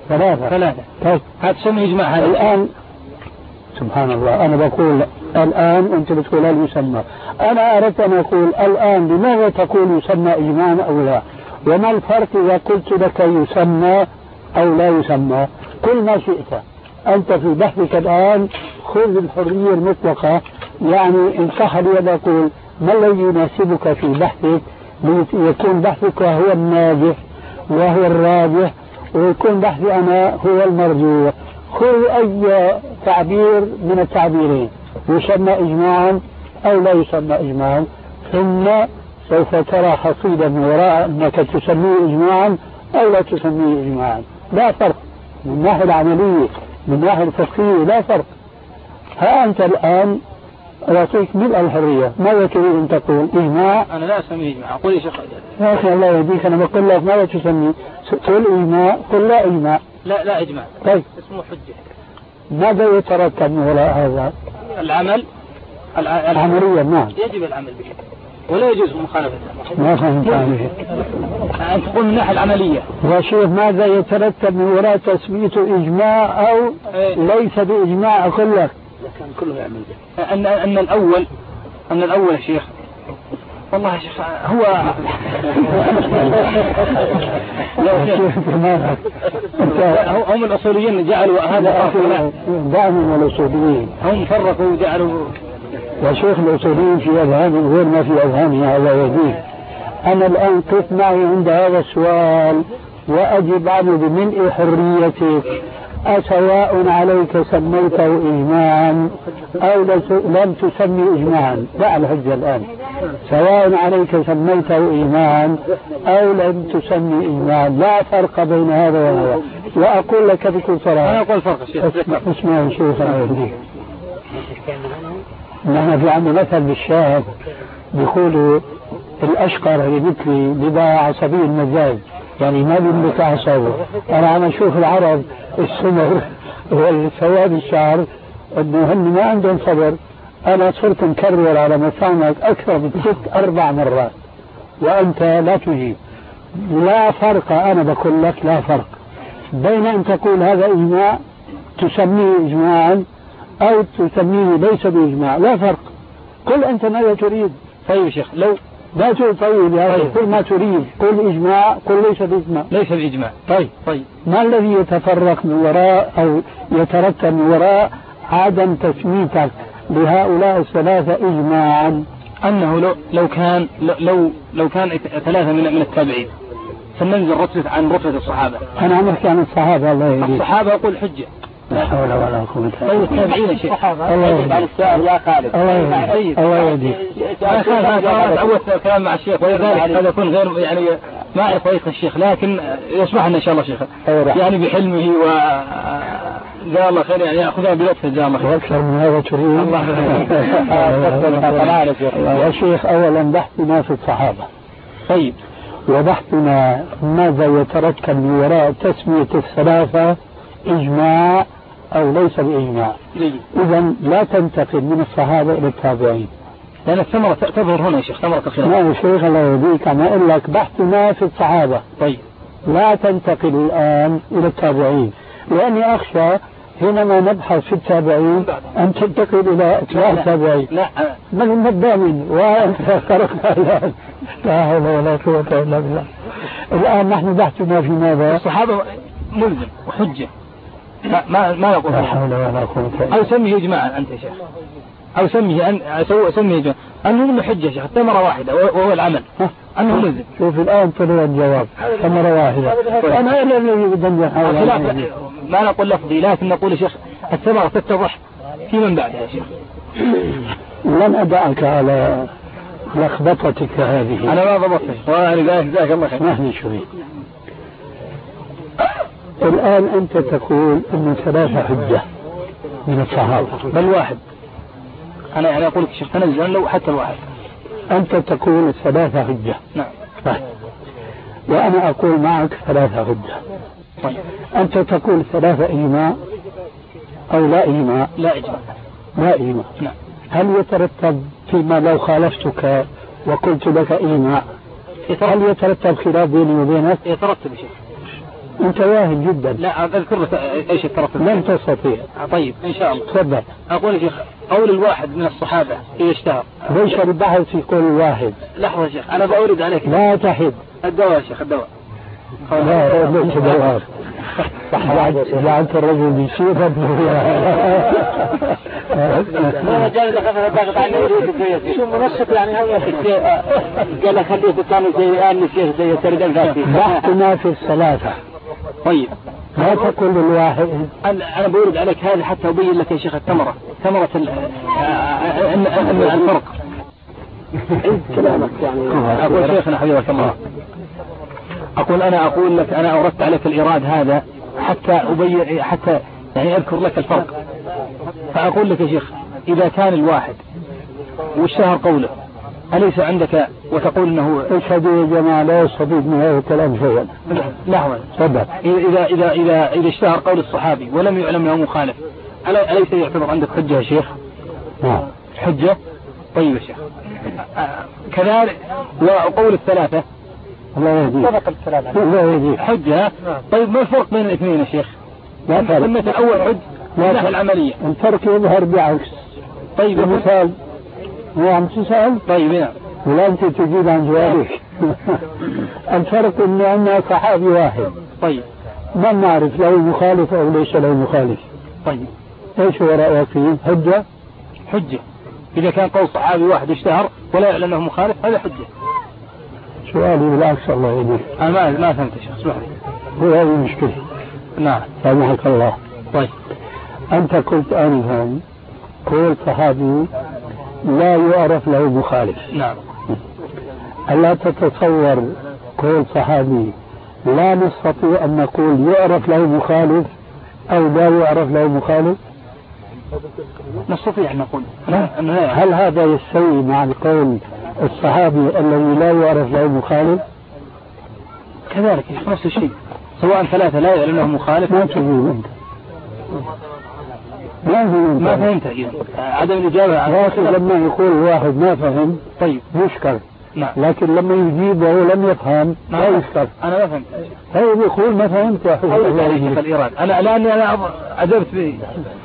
3. طيب هذا تسمى إجماع. هذا الآن سبحان الله، أنا بقول الآن أنت بتقول هل يسمى، أنا أردت أن أقول الآن لماذا تقول يسمى إجماعا أو لا، وما الفرق إذا قلت لك يسمى أو لا يسمى؟ كل ما شئت أنت في بحثك الآن، خذ الحرية المطلقة، يعني إن صح لي أن أقول ما الذي يناسبك في بحثك ليكون بحثك هو الناجح وهو الراجح، ويكون بحثي أنا هو المرجوح. خذ أي تعبير من التعبيرين، يسمى إجماعا أو لا يسمى إجماعا، ثم سوف ترى حصيلا من وراء أنك تسميه إجماعا أو لا تسميه إجماعا. لا فرق من الناحية العملية، من الناحية الفقهية لا فرق. ها أنت الآن أعطيك ملء الحرية. ماذا تريد أن تقول؟ إجماع؟ أنا لا أسميه إجماع، أقول يا شيخ. يا أخي الله يهديك، أنا بقول لك ماذا تسميه؟ تقول إجماع؟ قل لا إجماع. لا إجماع. طيب اسمه حجة. ماذا يترتب من وراء هذا؟ العمل العملية. نعم يجب العمل به ولا يجوز مخالفته. ما فهمت عليه. أنت تقول من الناحية العملية يا شيخ ماذا يترتب من وراء تسميته إجماع أو ليس بإجماع؟ أقول لك كله يعمل به. أن الأول يا شيخ، والله يا شيخ هو هم الأصوليين جعلوا هذا دائما الأصوليين هم فرقوا وجعلوا. يا شيخ الأصوليين في أذهانهم غير ما في أذهاننا، الله يهديك. أنا الآن قف معي عند هذا السؤال وأجب عنه بملء حريتك. أسواء عليك سميته إجماعا أو لم تسمي إجماعا؟ دع الحجة الآن. سواء عليك سميته إجماعا أو لم تسمي إجماعا، لا فرق بين هذا وهذا. وأقول لك بكل صراحة، أنا أقول فرق شيخ. اسمع يا شيخ الله يهديك. نحن في عندنا مثل بالشعر بيقولوا الأشقر اللي مثلي بيبقى عصبي المزاج، يعني ما بيملك أعصابه. أنا عم أشوف العرب السمر والسواد الشعر إنه هن ما عندهم صبر. أنا صرت مكرر على مسامعك أكثر من 6-4 مرات وأنت لا تجيب. لا فرق، أنا بقول لك لا فرق بين أن تقول هذا إجماع تسميه إجماعا أو تسميه ليس بإجماع. لا فرق. قل أنت ماذا تريد. طيب يا شيخ، لو لا تقول طيب يا أخي، قل ما تريد. قل إجماع، قل ليس بإجماع. ليس بإجماع. طيب ما الذي يتفرق من وراء أو يترتب من وراء عدم تسميتك لهؤلاء الثلاثة إجماعا؟ أنه لو كان 3 من التابعين فننزل رتبة عن رتبة الصحابة. أنا عم أحكي عن الصحابة. الله يهديك. الصحابة أقول حجة. لا حول ولا قوة إلا بالله. التابعين يا شيخ. الله يهديك. يا خالد. الله يهديك. أول كلام مع الشيخ، ولذلك هذا يكون غير يعني ما أعرف طريقة الشيخ، لكن يسمح لنا إن شاء الله شيخ يعني بحلمه و جزاه الله خير، يعني يأخذها بلطف جزاه الله خير. أكثر من هذا تريد؟ الله يا شيخ أولا بحثنا في الصحابة. طيب. وبحثنا ماذا يترتب من وراء تسمية الثلاثة إجماع أو ليس بإجماع. إذا لا تنتقل من الصحابة إلى التابعين، لأن الثمرة تظهر هنا يا شيخ، ثمرة الخلاف. لا يا شيخ الله يهديك، أنا أقول لك بحثنا في الصحابة. طيب. لا تنتقل الآن إلى التابعين، لأني أخشى حينما نبحث في التابعين أن تنتقل إلى أتباع التابعين. لا من النبامين وأنت خرقنا الآن. لا حول ولا قوة إلا بالله. الآن نحن بحثنا في ماذا؟ الصحابة ملزم وحجة، ما يقول. لا حول ولا قوة إلا بالله. أو سميه إجماعا أنت يا شيخ، أو سميه إجماعا أنه من حجة يا شيخ، ثمرة واحدة وهو العمل أنه ملزم. شوف الآن طلع الجواب ثمرة واحدة. أنا إلا الذي بدنا نحاول. ما نقول لفظي، لكن نقول يا شيخ الثمرة تتضح في من بعدها يا شيخ. لن أدعك على لخبطتك هذه. أنا ما ضبطتك وأنا جزاك الله خير. اسمحني شوي. الآن أنت تقول أن 3 حجة من الصحابة بل واحد. أنا يعني أقول لك شيخ تنزل لو حتى الواحد. أنت تقول 3 حجة. نعم. وأنا أقول معك 3 حجة. طيب. أنت تقول 3 إجماع أو لا إجماع؟ لا إجماع. لا إجماع. نعم. هل يترتب فيما لو خالفتك وقلت لك إجماع هل يترتب خلاف بيني وبينك؟ يترتب يا شيخ. أنت واهن جدا. لا أذكر لك إيش الترتب. لن تستطيع. طيب إن شاء الله. تفضل. أقول يا شيخ قول الواحد من الصحابة إذا اشتهر. ليش البحث في قول الواحد؟ لحظة يا شيخ أنا بأورد عليك. لا تحد. الدواء يا شيخ الدواء. لا ليش دواء. جعلت الرجل بيصير ما جاء دخل الضغط على الرئيس شو منسق يعني هذا قال خليه كانوا زي الشيخ زي سرد الفاتي. بحثنا في الثلاثة. طيب لا تقول الواحد. أنا بورد عليك هذا حتى أبين لك يا شيخ ثمرة الفرق. كلامك يعني. أقول شيخنا حبيبك الله، أقول لك أنا أوردت عليك الإيراد هذا حتى أبين، حتى يعني أذكر لك الفرق. فأقول لك يا شيخ إذا كان الواحد واشتهر قوله أليس عندك وتقول أنه اشهدوا يا جماعة لا يستفيد من هذا الكلام شيئا. لحظة تفضل. إذا اشتهر قول الصحابي ولم يعلم له مخالف أليس يعتبر عندك حجة يا شيخ؟ نعم حجة. طيب يا شيخ كذلك وقول الثلاثة الله يهديك سبق الكلام الله يهديك حجة. طيب ما الفرق بين الاثنين يا شيخ؟ لا فرق. سميت الأول حج لا العملية. الفرق يظهر بعكس. طيب مثال هو عم تسأل. طيب نعم ولا أنت تجيب عن سؤالك. الفرق إنه عندنا صحابي واحد. طيب ما نعرف له مخالف أو ليس له مخالف. طيب ايش هو رأيك فيه؟ حجة؟ حجة إذا كان قول صحابي واحد اشتهر ولا يعلم له مخالف هذا حجة. سؤالي بالعكس الله يهديك. أنا ما فهمت يا شيخ اسمح لي. هو هذه المشكلة. نعم سامحك الله. طيب أنت قلت آنفا قول صحابي لا يعرف له مخالف. نعم. ألا تتصور قول صحابي لا نستطيع أن نقول يعرف له مخالف أو لا يعرف له مخالف؟ نستطيع أن نقول هل هذا يستوي مع القول الصحابي الذي لا يعرف له مخالف؟ كذلك نفس الشيء سواء ثلاثة لا يعلم له مخالف. ما تجيب أنت ما فهمت أيضا عدم الإجابة. لما يقول واحد ما فهم طيب يشكر. نعم. لكن لما يجيب وهو لم يفهم لا يشكر. أنا ما فهمت. طيب يقول ما فهمت يا حبيبي الله يجيب الإرادة. أنا لأني أنا أجبت به.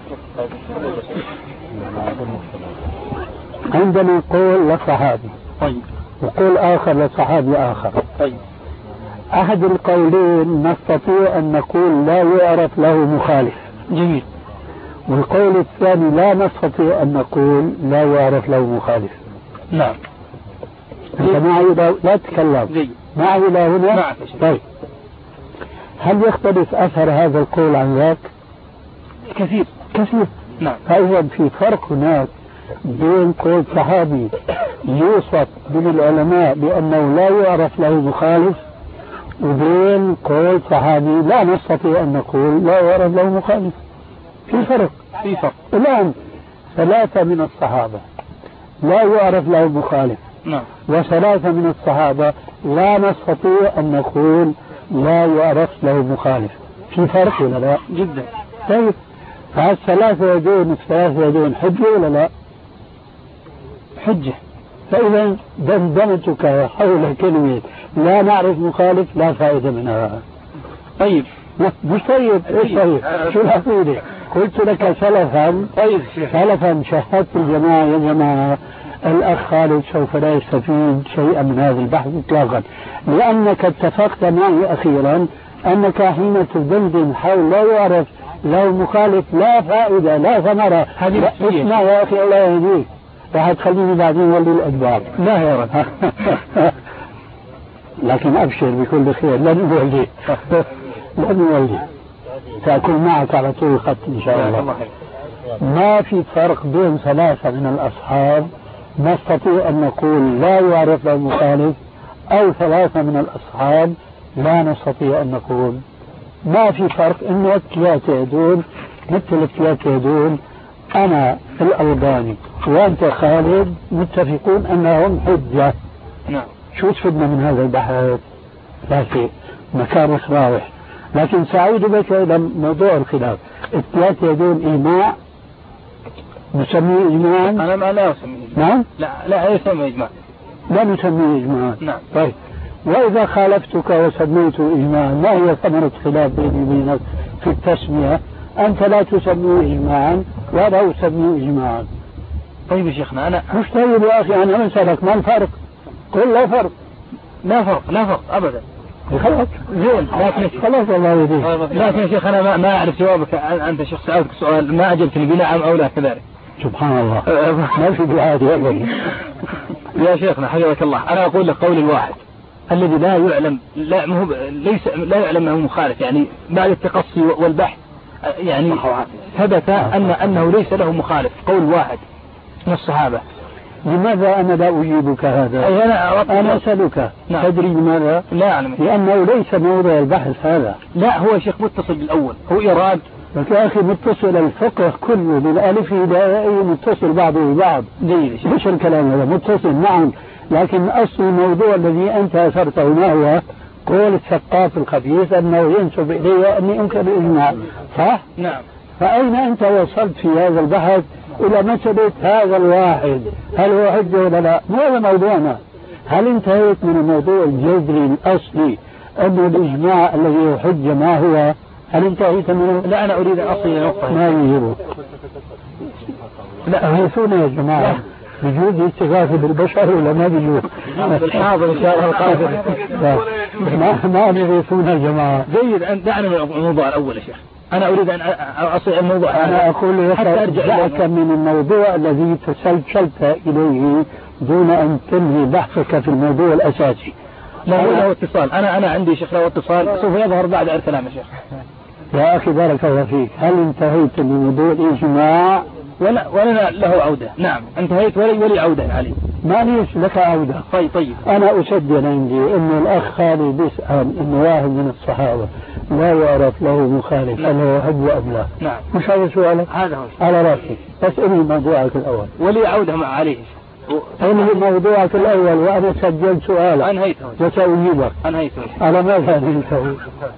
عندنا قول للصحابي طيب وقول آخر لصحابي آخر. طيب أحد القولين نستطيع أن نقول لا يعرف له مخالف. جميل. والقول الثاني لا نستطيع أن نقول لا يعرف له مخالف. نعم. أنت معي لا تتكلم معي إلى هنا. معك. طيب هل يختلف أثر هذا القول عن ذاك؟ كثير. نعم. فإذا في فرق هناك بين قول صحابي يوصف من العلماء بأنه لا يعرف له مخالف وبين قول صحابي لا نستطيع أن نقول لا يعرف له مخالف. في فرق. الآن ثلاثة من الصحابة لا يعرف له مخالف. نعم. وثلاثة من الصحابة لا نستطيع أن نقول لا يعرف له مخالف. في فرق ولا لا؟ جدا. طيب فالثلاثة يدون حجة ولا لا؟ حجة. فإذا دمدمتك حول كلمة لا نعرف مخالف لا فائدة منها. طيب مش طيب ايش طيب؟ شو العقيدة؟ قلت لك سلفا. طيب سلفا شهدت الجماعة يا جماعة الأخ خالد سوف لا يستفيد شيئا من هذا البحث إطلاقا لأنك اتفقت معي أخيرا أنك حين تدندن حول لا يعرف له مخالف لا فائدة لا ثمرة. اسمع يا أخي الله يهديك راح تخليني بعدين ولي الأدبار. لا يا رب. لكن أبشر بكل خير لن يولي سأكون معك على طول الخط إن شاء الله. ما في فرق بين ثلاثة من الأصحاب نستطيع أن نقول لا يعرف له مخالف أو ثلاثة من الأصحاب لا نستطيع أن نقول. ما في فرق إنه الثلاثة يدون مثل الثلاثة يدون أنا الألباني وأنت خالد متفقون أنهم حجة. نعم. شو تفيدنا من هذا البحث؟ لا شيء مكان راوح. لكن سأعود بك إلى موضوع الخلاف. الثلاثة يدون إجماع نسميه إجماعا؟ أنا ما لا أسميه. نعم؟ لا يسمى إجماع. لا نسميه إجماعا. نعم. طيب وإذا خالفتك وسميته إجماعا ما هي ثمرة خلاف بيني وبينك في التسمية؟ أنت لا تسميه إجماعا ولا أسميه إجماعا. طيب يا شيخنا أنا مش طيب يا أخي أنا أسألك ما الفرق؟ قل لا فرق. لا فرق أبدا. خلاص زين لكن خلاص الله يهديك. لكن يا شيخ أنا ما أعرف جوابك. أنت شخص سألتك سؤال ما أجبتني بنعم أو لا كذلك. سبحان الله. ما في دعاء أبدا. يا شيخنا حفظك الله أنا أقول لك قول الواحد الذي لا يعلم لا يعلم أنه مخالف يعني بعد التقصي والبحث يعني ثبت أنه ليس له مخالف قول واحد من الصحابة. لماذا أنا لا أجيبك هذا؟ أنا أسألك. نعم. تدري لماذا؟ لا أعلم. لأنه ليس موضوع البحث هذا. لا هو شيخ متصل بالأول هو إيراد لك يا أخي متصل الفقه كله بالألف إلى متصل بعضه ببعض. مش الكلام هذا متصل نعم، لكن أصل الموضوع الذي أنت أثرته ما هو؟ قول الثقاف الخبيث أنه ينسب إلي أني أنكر الإجماع، صح؟ نعم. فأين أنت وصلت في هذا البحث إلى مسألة هذا الواحد هل هو حجة ولا لا؟ مو هذا موضوعنا. هل انتهيت من الموضوع الجذري الأصلي أن الإجماع الذي هو حجة ما هو؟ هل انتهيت منه؟ لا أنا أريد أن أصل إلى نقطة. ما يجيبه؟ لا هيثونا يا جماعة، بجوز الاستغاثة بالبشر ولا ما بجوز؟ بالحاضر إن شاء الله القادم. ما بيغيثونا يا جماعة. جيد، أن دعنا من الموضوع الأول يا شيخ. أنا أريد أن أصل الموضوع. أنا أقول لك دعك من الموضوع الذي تسلسلت إليه دون أن تنهي بحثك في الموضوع الأساسي. لا هو له اتصال. أنا عندي شيخ له اتصال سوف يظهر بعد الكلام يا شيخ. يا أخي بارك الله فيك، هل انتهيت من موضوع الإجماع؟ ولنا له عودة. نعم انتهيت ولي عودة علي. ما ليش لك عودة. طيب أنا أسجل عندي أن الأخ خالد بيسأل أن واحد من الصحابة لا يعرف له مخالف هل هو حج أم لا. نعم. مش هذا سؤالك؟ هذا هو. على رأسي، بس إنهي موضوعك الأول. ولي عودة مع علي. إنهي موضوعك الأول وأنا سجلت سؤالك. أنهيته. وسأجيبك. أنهيته. على ماذا أنهيته؟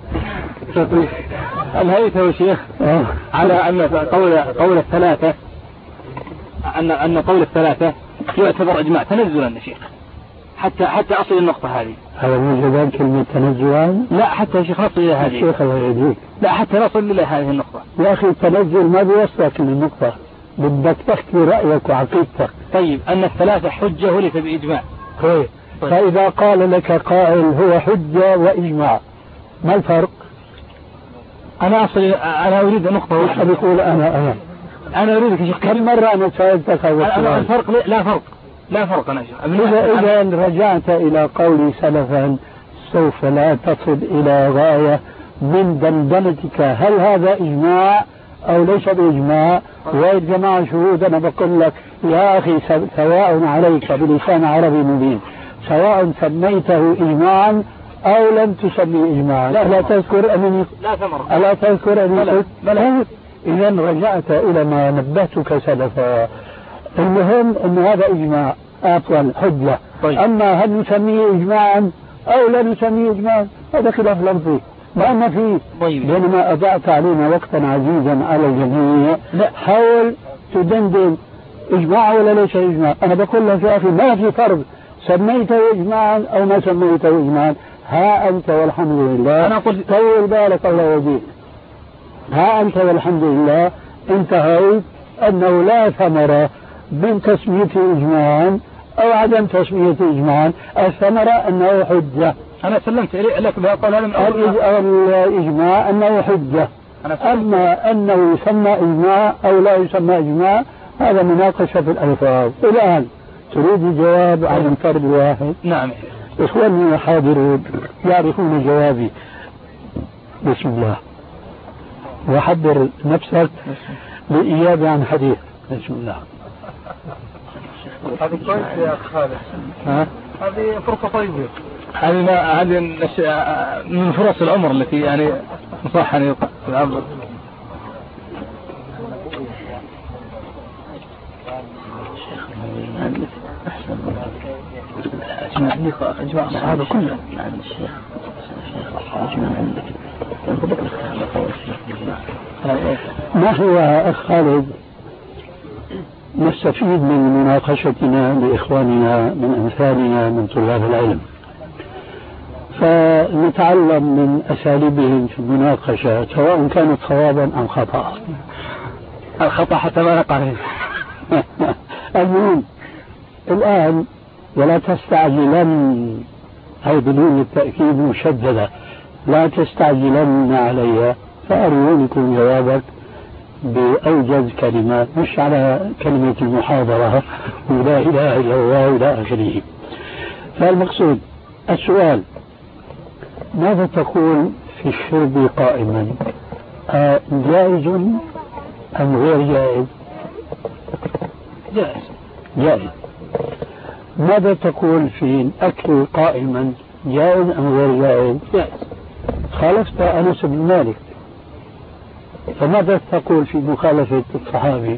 أنهيته شيخ على أن قول الثلاثة أن قول الثلاثة يعتبر إجماع تنزلا يا شيخ، حتى أصل النقطة هذه. هذا مو جبال كلمة تنزلا؟ لا حتى يا شيخ نصل إلى هذه. الشيخ الله يهديك. لا حتى نصل إلى هذه النقطة. يا أخي التنزل ما بيوصلك للنقطة، بدك تحكي رأيك وعقيدتك. طيب أن الثلاثة حجة وليس بإجماع. طيب. فإذا قال لك قائل هو حجة وإجماع ما الفرق؟ أنا أريد نقطة. وش بيقول أنا أريدك يا شيخ. كم مرة أنا سألتك هذا السؤال؟ الفرق لا فرق أنا شيخ. إذا رجعت إلى قولي سلفا سوف لا تصل إلى غاية من دندنتك هل هذا إجماع أو ليس بإجماع. والجماعة شهود أنا بقول لك يا أخي سواء عليك بلسان عربي مبين، سواء سميته إجماعا أو لم تسمي إجماعا. ألا تذكر أنني قلت بلى. إذا رجعت إلى ما نبهتك سلفا. المهم أن هذا إجماع أطول حجة. طيب. أما هل نسميه إجماعا أو لا نسميه إجماعا هذا خلاف لفظي ما أن فيه. طيب. بينما أضعت علينا وقتا عزيزا على الجميع حاول تدندن إجماع ولا ليس إجماع. أنا بقول لك يا أخي ما في فرق سميته إجماعا أو ما سميته إجماعا. ها أنت والحمد لله. أنا قلت طول بالك الله يجيك. ها أنت والحمد لله انتهيت أنه لا ثمرة من تسميته إجماعا أو عدم تسميته إجماعا. الثمرة أنه حجة. أنا سلمت لك بقول هذا من الإجماع أنه حجة. أما أنه يسمى إجماع أو لا يسمى إجماع هذا مناقشة في الألفاظ. الآن تريد الجواب عن الفرد الواحد؟ نعم. إخواني الحاضرون يعرفون جوابي. بسم الله. وحضر نفسك للإجابة عن حديث. بسم الله. هذه كويس يا أخ خالد. هذه فرصة طيبة. هذه من فرص العمر التي يعني صح أن يعبر. أجمع الصحابة كلهم. ما هو أخ خالد نستفيد من مناقشتنا لإخواننا من أمثالنا من طلاب العلم، فنتعلم من أساليبهم في المناقشة سواء كانت صوابا أم خطأ. الخطأ حتى ما نقع فيه. المهم الآن ولا تستعجلن، هي بدون التأكيد مشددة، لا تستعجلن علي فأرجو يكون جوابك بأوجز كلمات مش على كلمة المحاضرة ولا إله إلا الله ولا آخره. فالمقصود السؤال ماذا تقول في الشرب قائما؟ جائز أم غير جائز؟ جائز. ماذا تقول في الأكل قائما؟ جائز أم غير جائز؟ جائز. خالفت أنس بن مالك فماذا تقول في مخالفة الصحابي؟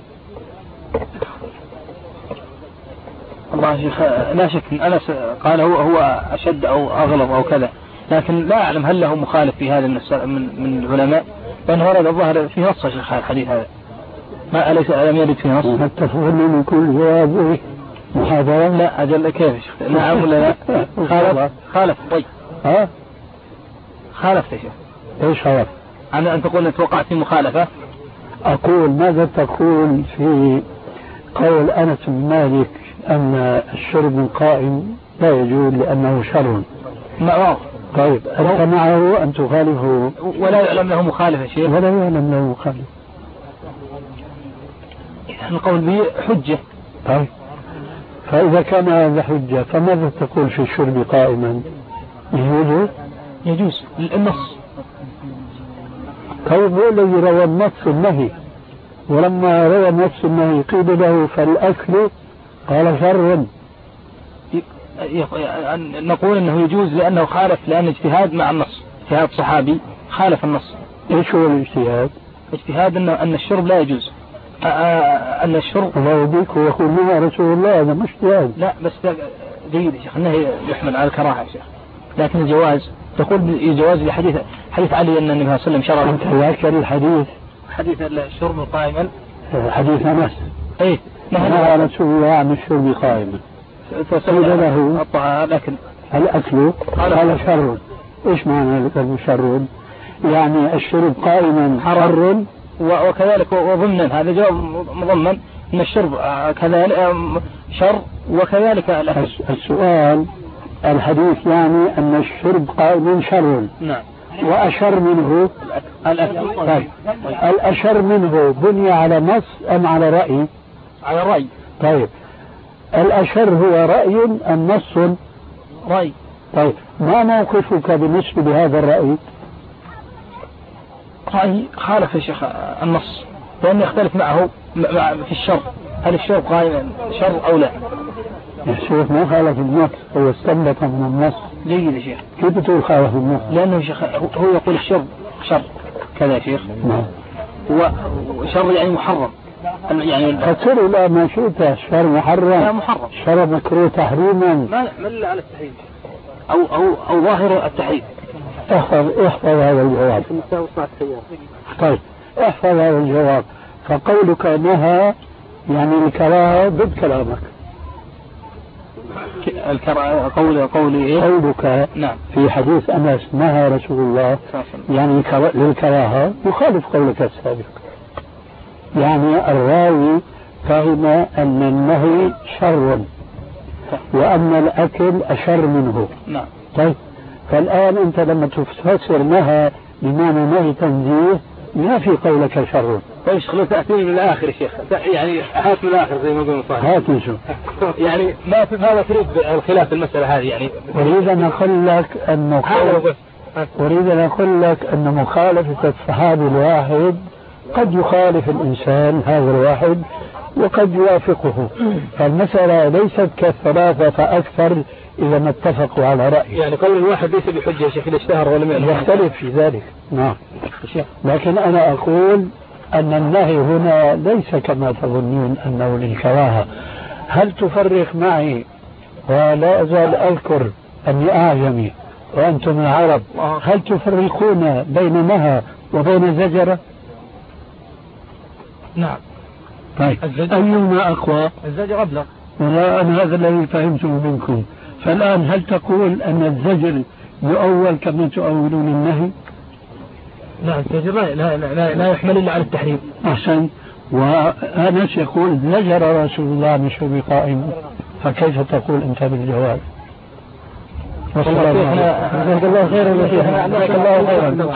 والله يا شيخ لا شك أن أنس قال هو أشد أو أغلظ أو كذا، لكن لا أعلم هل له مخالف في هذا من العلماء، لأنه ورد الظاهر في نص شيخ الحديث هذا، ما أليس لم يرد في نص. تفهم من كل جواب محاضرة؟ لا أجل كيف نعم ولا لا؟ خالف طيب ها؟ خالف يا شيخ. ايش خالف؟ أن تقول أنك وقعت في مخالفة. أقول ماذا تقول في قول أنس بن مالك أن الشرب القائم لا يجوز لأنه شر؟ طيب أنت معه أن تخالفه؟ ولا يعلم له مخالف يا شيخ. ولا يعلم له مخالف. القول به حجة. طيب فإذا كان هذا حجة فماذا تقول في الشرب قائما؟ يجوز النص. طيب هو الذي روى النص النهي، ولما روى النص النهي قيل له فالأكل قال شر. نقول أنه يجوز لأنه خالف، لأن اجتهاد مع النص، اجتهاد صحابي خالف النص. ايش هو الاجتهاد؟ اجتهاد أن الشرب لا يجوز، أن الشرب الله يهديك ويقول لنا رسول الله هذا مش اجتهاد. لا بس جيد يا شيخ، النهي يحمل على الكراهة يا شيخ، لكن الجواز تقول الجواز لحديث علي أن النبي صلى الله عليه وسلم شرع. أنت ذاكر الحديث؟ حديث الشرب قائما، حديث أنس. إيه نهى رسول الله عن الشرب قائما، فقيل له الأكل قال شر. إيش معنى الأكل شر؟ يعني الشرب قائما حر، وكذلك وضمنا هذا جواب مضمن أن الشرب كذلك شر، وكذلك الأكل. السؤال الحديث يعني أن الشرب قائما شر. نعم. وأشر منه الأكل. طيب الأشر منه بني على نص أم على رأي؟ على رأي. طيب الأشر هو رأي أم نص؟ رأي. طيب ما موقفك بالنسبة لهذا الرأي؟ رأي خالف يا شيخ النص، لأن يختلف معه في الشر، هل الشر قائم شر أو لا؟ يا شيخ ما خالف النص، هو استنبط من النص. جيد يا شيخ. كيف تقول خالف النص؟ لأنه شيخ هو يقول الشر شر كذا يا شيخ. نعم. وشر يعني محرم، يعني فصل إلى ما شئت، شر محرم. لا محرم. شر مكروه تحريما. ما إلا على التحريم أو ظاهر التحريم. احفظ هذا الجواب. طيب احفظ هذا الجواب. فقولك نهى يعني الكراهة ضد كلامك. قولي إيه؟ قولك نعم. في حديث أنس نهى رسول الله يعني للكراهة يخالف قولك السابق. يعني الراوي فهم أن النهي شر وأن الأكل أشر منه. نعم. طيب فالآن أنت لما تفسر نهى بمعنى نهي تنزيه ما في قولك شر. طيب خلوا تأتيني من الآخر يا شيخ، يعني هات من الآخر زي ما قلنا صحيح. هات نشوف. يعني ما تريد الخلاف المسألة هذه يعني. أريد أن أقول لك أن مخالفة الصحابي الواحد قد يخالف الإنسان هذا الواحد وقد يوافقه، فالمسألة ليست كالثلاثة فأكثر إذا ما اتفقوا على رأي. يعني قول الواحد ليس بحجة يا شيخ إذا اشتهر ولم يختلف في ذلك. نعم. لكن أنا أقول أن النهي هنا ليس كما تظنون أنه للكراهة. هل تفرق معي ولا أزال أذكر أني أعجمي وأنتم العرب، هل تفرقون بين نهى وبين زجرة؟ نعم. طيب أيهما أقوى؟ الزجر أبلغ. أنا هذا الذي فهمته منكم. فالآن هل تقول أن الزجر يؤول كما تؤولون النهي؟ لا الزجر لا يحمل إلا على التحريم. أحسن. وأنس يقول زجر رسول الله عن شرب قائم، فكيف تقول أنت بالجواب؟ الله خيرا.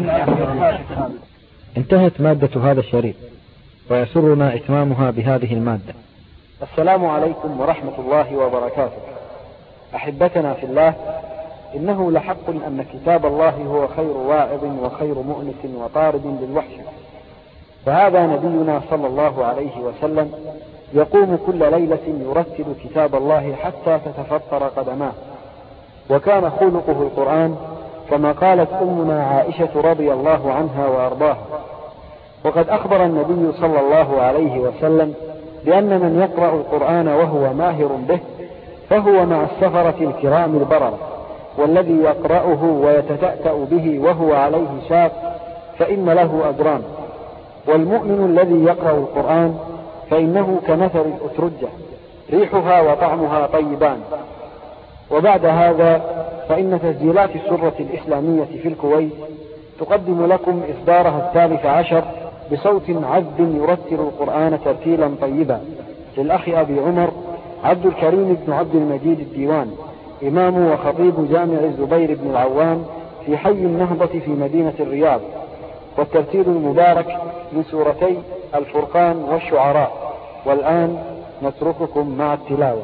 انتهت مادة هذا الشريط، ويسرنا إتمامها بهذه المادة. السلام عليكم ورحمة الله وبركاته. أحبتنا في الله، إنه لحق أن كتاب الله هو خير واعظ وخير مؤنس وطارد للوحش، فهذا نبينا صلى الله عليه وسلم يقوم كل ليلة يرتل كتاب الله حتى تتفطر قدماه، وكان خلقه القرآن كما قالت أمنا عائشة رضي الله عنها وأرضاها: وقد أخبر النبي صلى الله عليه وسلم بأن من يقرأ القرآن وهو ماهر به فهو مع السفرة الكرام البررة، والذي يقرأه ويتتأتأ به وهو عليه شاق فإن له أجران. والمؤمن الذي يقرأ القرآن فإنه كمثل الأترجة ريحها وطعمها طيبان. وبعد هذا فإن تسجيلات السرة الإسلامية في الكويت تقدم لكم إصدارها 13 بصوت عذب يرتل القرآن ترتيلا طيبا للأخ أبي عمر عبد الكريم بن عبد المجيد الديوان، إمام وخطيب جامع الزبير بن العوام في حي النهضة في مدينة الرياض. والترتيل المبارك من سورتي الفرقان والشعراء. والآن نترككم مع التلاوة.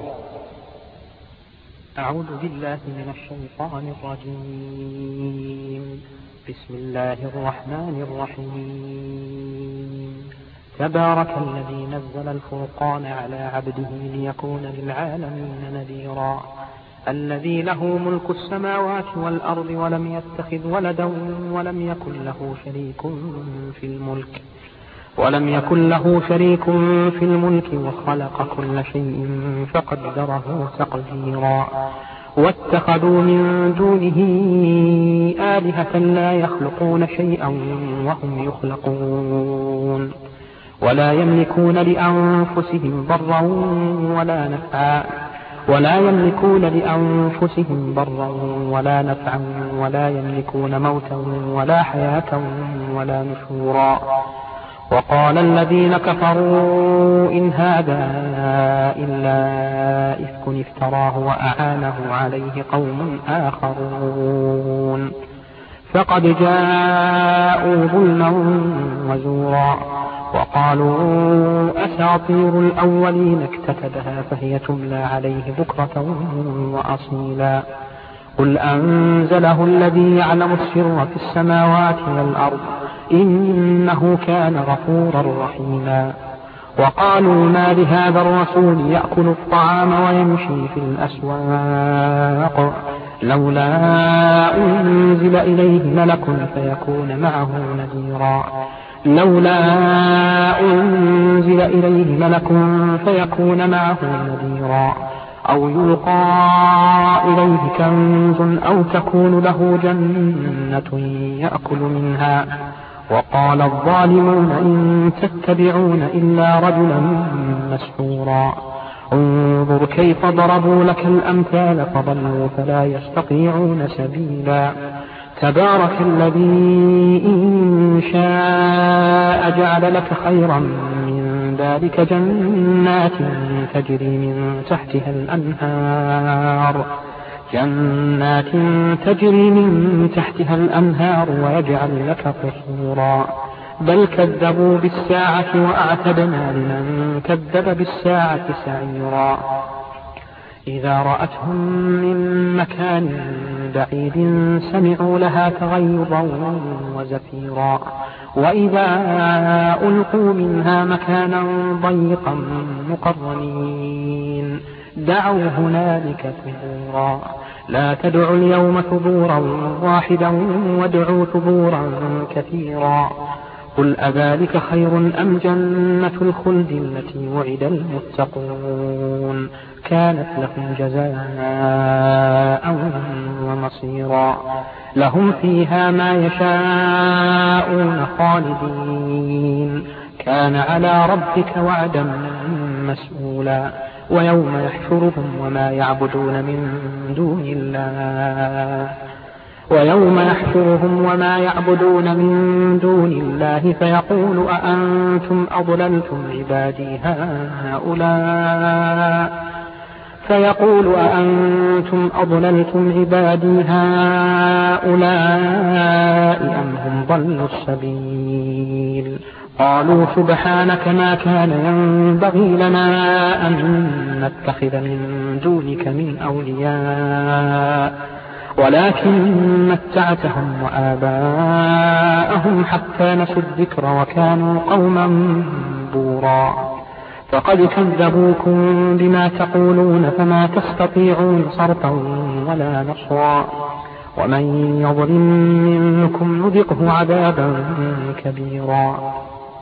أعوذ بالله من الشيطان الرجيم. بسم الله الرحمن الرحيم. تبارك الذي نزل الفرقان على عبده ليكون للعالمين نذيرا. الذي له ملك السماوات والأرض ولم يتخذ ولدا ولم يكن له شريك في الملك وخلق كل شيء فقدره تقديرا. واتخذوا من دونه آلهة لا يخلقون شيئا وهم يخلقون ولا يملكون لأنفسهم ضرا ولا نفعا ولا يملكون موتا ولا حياة ولا نشورا. وقال الذين كفروا إن هذا إلا إفك افتراه وأعانه عليه قوم آخرون فقد جاءوا ظلما وزورا. وقالوا أساطير الأولين اكتتبها فهي تملى عليه بكرة وأصيلا. قل أنزله الذي يعلم السر في السماوات والأرض إنه كان غفورا رحيما. وقالوا ما لهذا الرسول يأكل الطعام ويمشي في الأسواق لولا أنزل إليه ملك فيكون معه نذيرا أو يلقى إليه كنز أو تكون له جنة يأكل منها. وقال الظالمون إن تتبعون إلا رجلا مسحورا. انظر كيف ضربوا لك الأمثال فضلوا فلا يستطيعون سبيلا. تبارك الذي إن شاء جعل لك خيرا من ذلك جنات تجري من تحتها الأنهار ويجعل لك قصورا. بل كذبوا بالساعة وأعتدنا لمن كذب بالساعة سعيرا. إذا رأتهم من مكان بعيد سمعوا لها تغيظا وزفيرا. وإذا ألقوا منها مكانا ضيقا مقرنين دعوا هنالك ثبورا. لا تدعوا اليوم ثبورا واحدا وادعوا ثبورا كثيرا. قل أذلك خير أم جنة الخلد التي وعد المتقون كانت لهم جزاء ومصيرا. لهم فيها ما يشاءون خالدين كان على ربك وعدا مسئولا. ويوم يحشرهم وما يعبدون من دون الله فيقول أأنتم أضللتم عبادي هؤلاء أم هم ضلوا السبيل. قالوا سبحانك ما كان ينبغي لنا أن نتخذ من دونك من أولياء ولكن متعتهم وآباءهم حتى نسوا الذكر وكانوا قوما بورا. فقد كذبوكم بما تقولون فما تستطيعون صرفا ولا نصرا. ومن يظلم منكم نذقه عذابا كبيرا.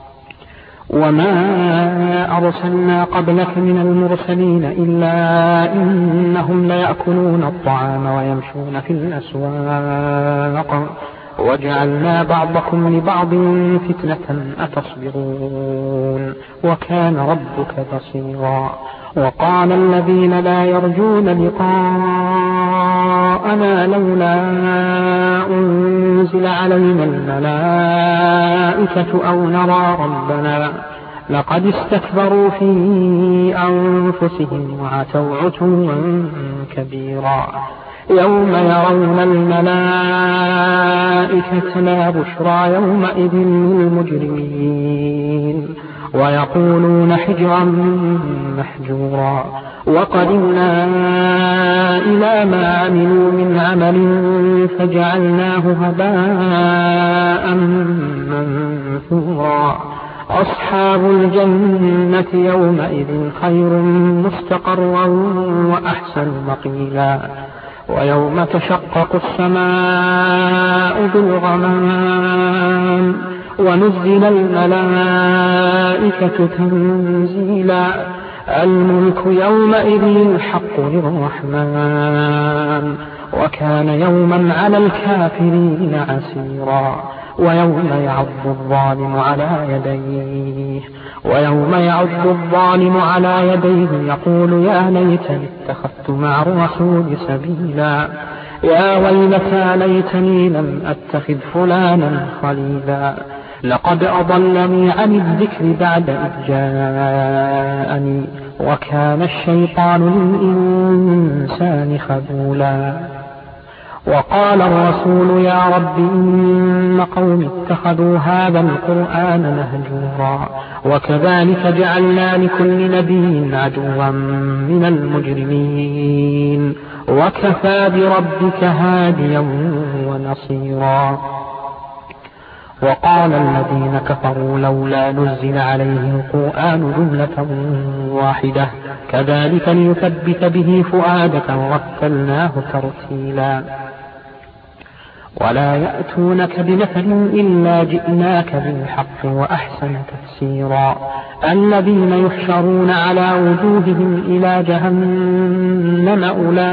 وما أرسلنا قبلك من المرسلين إلا إنهم ليأكلون الطعام ويمشون في الأسواق وجعلنا بعضكم لبعض فتنة أتصبرون وكان ربك بصيرا. وقال الذين لا يرجون لقاءنا لولا أنزل علينا الملائكة أو نرى ربنا لقد استكبروا في أنفسهم وعتوا عتوا كبيرا. يوم يرون الملائكة لا بشرى يومئذ للمجرمين ويقولون حجرا محجورا. وقدمنا إلى ما عملوا من عمل فجعلناه هباء منثورا. أصحاب الجنة يومئذ خير مستقرا وأحسن مقيلا. ويوم تشقق السماء بالغمام ونزل الملائكة تنزيلا. الملك يومئذ الحق للرحمن وكان يوما على الكافرين عسيرا. ويوم يعض الظالم على يديه يقول يا ليتني اتخذت مع الرسول سبيلا. يا ويلتى ليتني لم أتخذ فلانا خليلا لقد أضلني عن الذكر بعد إذ جاءني وكان الشيطان للإنسان خذولا. وقال الرسول يا رب إن قوم اتخذوا هذا القرآن مهجورا وكذلك جعلنا لكل نبي عدوا من المجرمين وكفى بربك هاديا ونصيرا. وقال الذين كفروا لولا نزل عليه القرآن جملة واحدة كذلك ليثبت به فؤادك ورتلناه ترتيلا. ولا يأتونك بمثل إلا جئناك بالحق وأحسن تفسيرا. الذين يحشرون على وجوههم إلى جهنم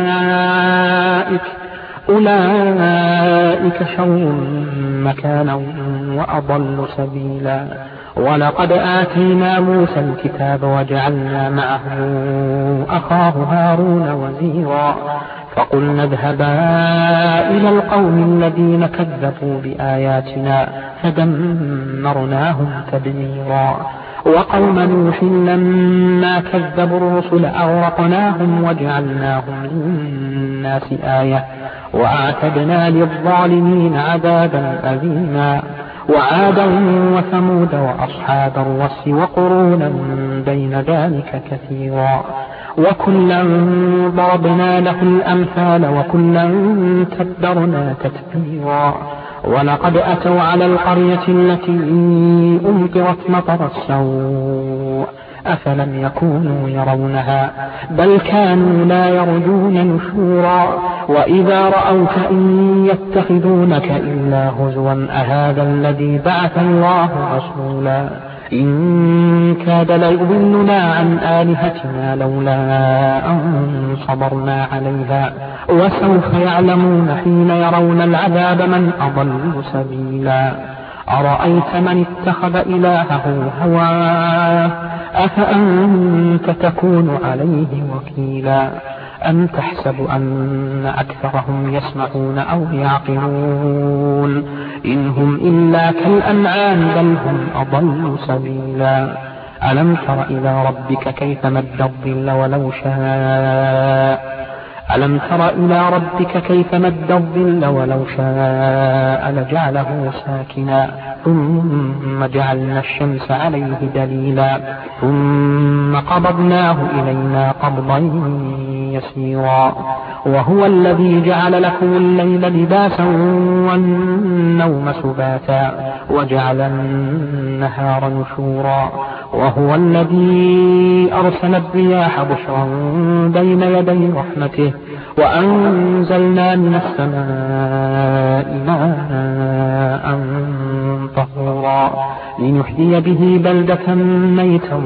أولئك شر مكانا وأضل سبيلا. ولقد آتينا موسى الكتاب وجعلنا معه أخاه هارون وزيرا فقلنا اذهبا إلى القوم الذين كذبوا بآياتنا فدمرناهم تدميرا. وقوم نوح لما كذبوا الرسل أغرقناهم وجعلناهم للناس آية وأعتدنا للظالمين عذابا أليما. وعادا وثمود وأصحاب الرس وقرونا بين ذلك كثيرا. وكلا ضربنا له الأمثال وكلا تبرنا تتبيرا. ولقد أتوا على القرية التي أمطرت مطر السوء أفلم يكونوا يرونها بل كانوا لا يرجون نشورا. وإذا رأوك إن يتخذونك إلا هزوا أهذا الذي بعث الله رسولا إن كاد ليضلنا عن آلهتنا لولا أن صبرنا عليها وسوف يعلمون حين يرون العذاب من أضل سبيلا. أرأيت من اتخذ إلهه هواه أفأنت تكون عليه وكيلا. أم تحسب أن أكثرهم يسمعون أو يعقلون إن هم إلا كالأنعام بل هم أضل سبيلا. ألم تر إلى ربك كيف مد الظل ولو شاء لجعله ساكنا ثم جعلنا الشمس عليه دليلا ثم قبضناه إلينا قبضا يسيرا. وهو الذي جعل لكم الليل لباسا والنوم سباتا وجعل النهار نشورا. وهو الذي أرسل الرياح بشرا بين يدي رحمته وأنزلنا من السماء ماء طهورا لنحيي به بلدة ميتا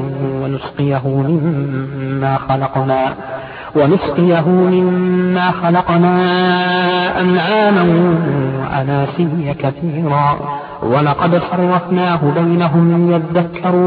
ونسقيه مما خلقنا أنعاما وأناسيا كثيرا ولقد صرفناه بينهم ليذكروا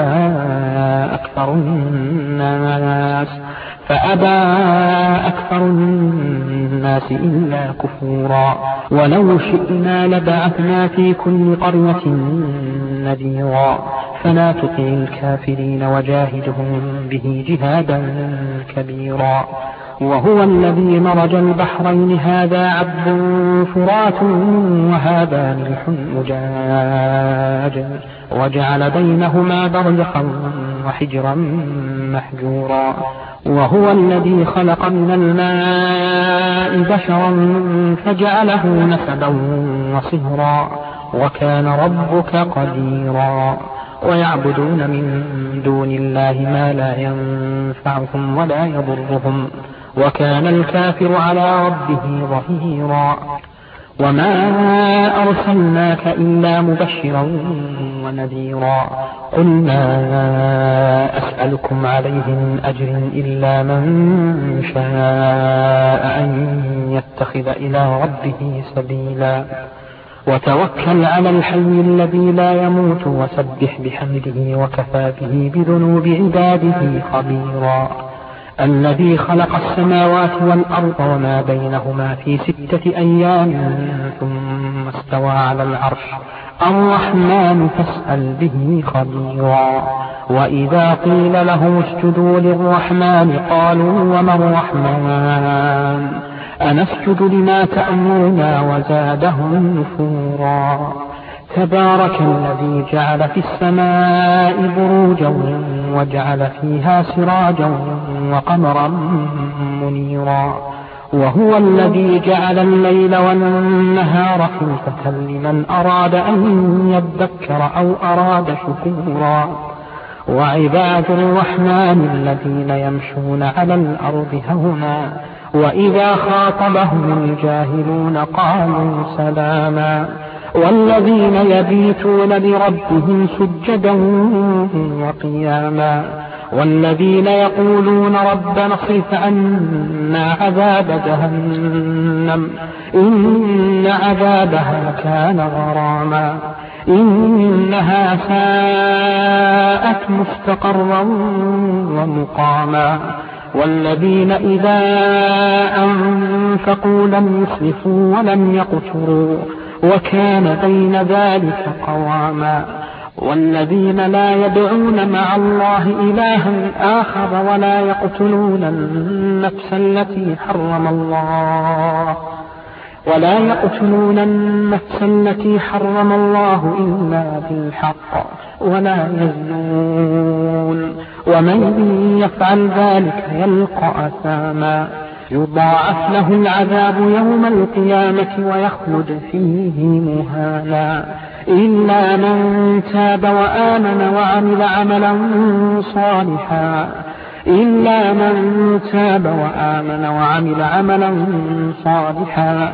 فأبى أكثر الناس إلا كفورا ولو شئنا لبعثنا في كل قرية نذيرا فلا تطع الكافرين وجاهدهم به جهادا كبيرا وهو الذي مرج البحرين هذا عذب فرات وهذا ملح أجاج وجعل بينهما برزخا وحجرا محجورا وهو الذي خلق من الماء بشرا فجعله نسبا وصهرا وكان ربك قديرا ويعبدون من دون الله ما لا ينفعهم ولا يضرهم وكان الكافر على ربه ظهيرا وما أرسلناك إلا مبشرا ونذيرا قل ما أسألكم عليه من أجر إلا من شاء أن يتخذ إلى ربه سبيلا وتوكل على الحي الذي لا يموت وسبح بحمده وكفى به بذنوب عباده خبيرا الذي خلق السماوات والأرض وما بينهما في 6 أيام ثم استوى على العرش الرحمن فاسأل به خبيرا وإذا قيل لهم اسجدوا للرحمن قالوا وما الرحمن أنسجد لما تأمرنا وزادهم نفورا تبارك الذي جعل في السماء بروجا وجعل فيها سراجا وقمرا منيرا وهو الذي جعل الليل والنهار خلفة لمن أراد أن يذكر أو أراد شكورا وعباد الرحمن الذين يمشون على الأرض هونا وإذا خاطبهم الجاهلون قالوا سلاما والذين يبيتون لربهم سجدا وقياما والذين يقولون ربنا اصرف عنا عذاب جهنم إن عذابها كان غراما إنها ساءت مستقرا ومقاما والذين إذا أنفقوا لم يسرفوا ولم يقتروا وكان بين ذلك قواما والذين لا يدعون مع الله إلها آخر ولا يقتلون النفس التي حرم الله إلا بالحق ولا يزنون ومن يفعل ذلك يلقى أثاما يضاعف له العذاب يوم القيامة ويخلد فيه مهانا إلا من تاب وآمن وعمل عملا صالحا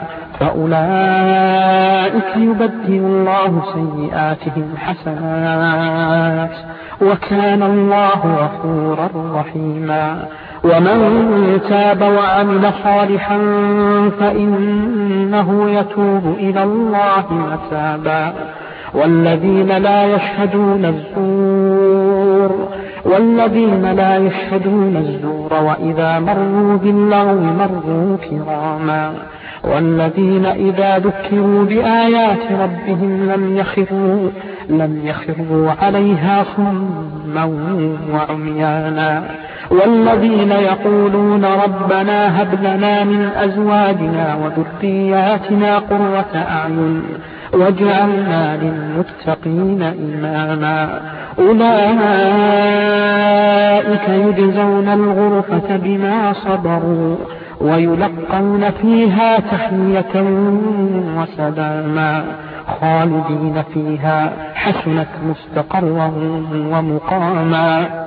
فأولئك يبدل الله سيئاتهم حسنات وكان الله غفورا رحيما ومن تاب وعمل صالحا فإنه يتوب إلى الله متابا والذين لا يشهدون الزور وإذا مروا باللغو مروا كراما والذين إذا ذكروا بآيات ربهم لم يخروا عليها صما وعميانا والذين يقولون ربنا هب لنا من أزواجنا وذرياتنا قرة أعين واجعلنا للمتقين إماما أولئك يجزون الغرفة بما صبروا ويلقون فيها تحية وسلاما خالدين فيها حسنت مستقرا ومقاما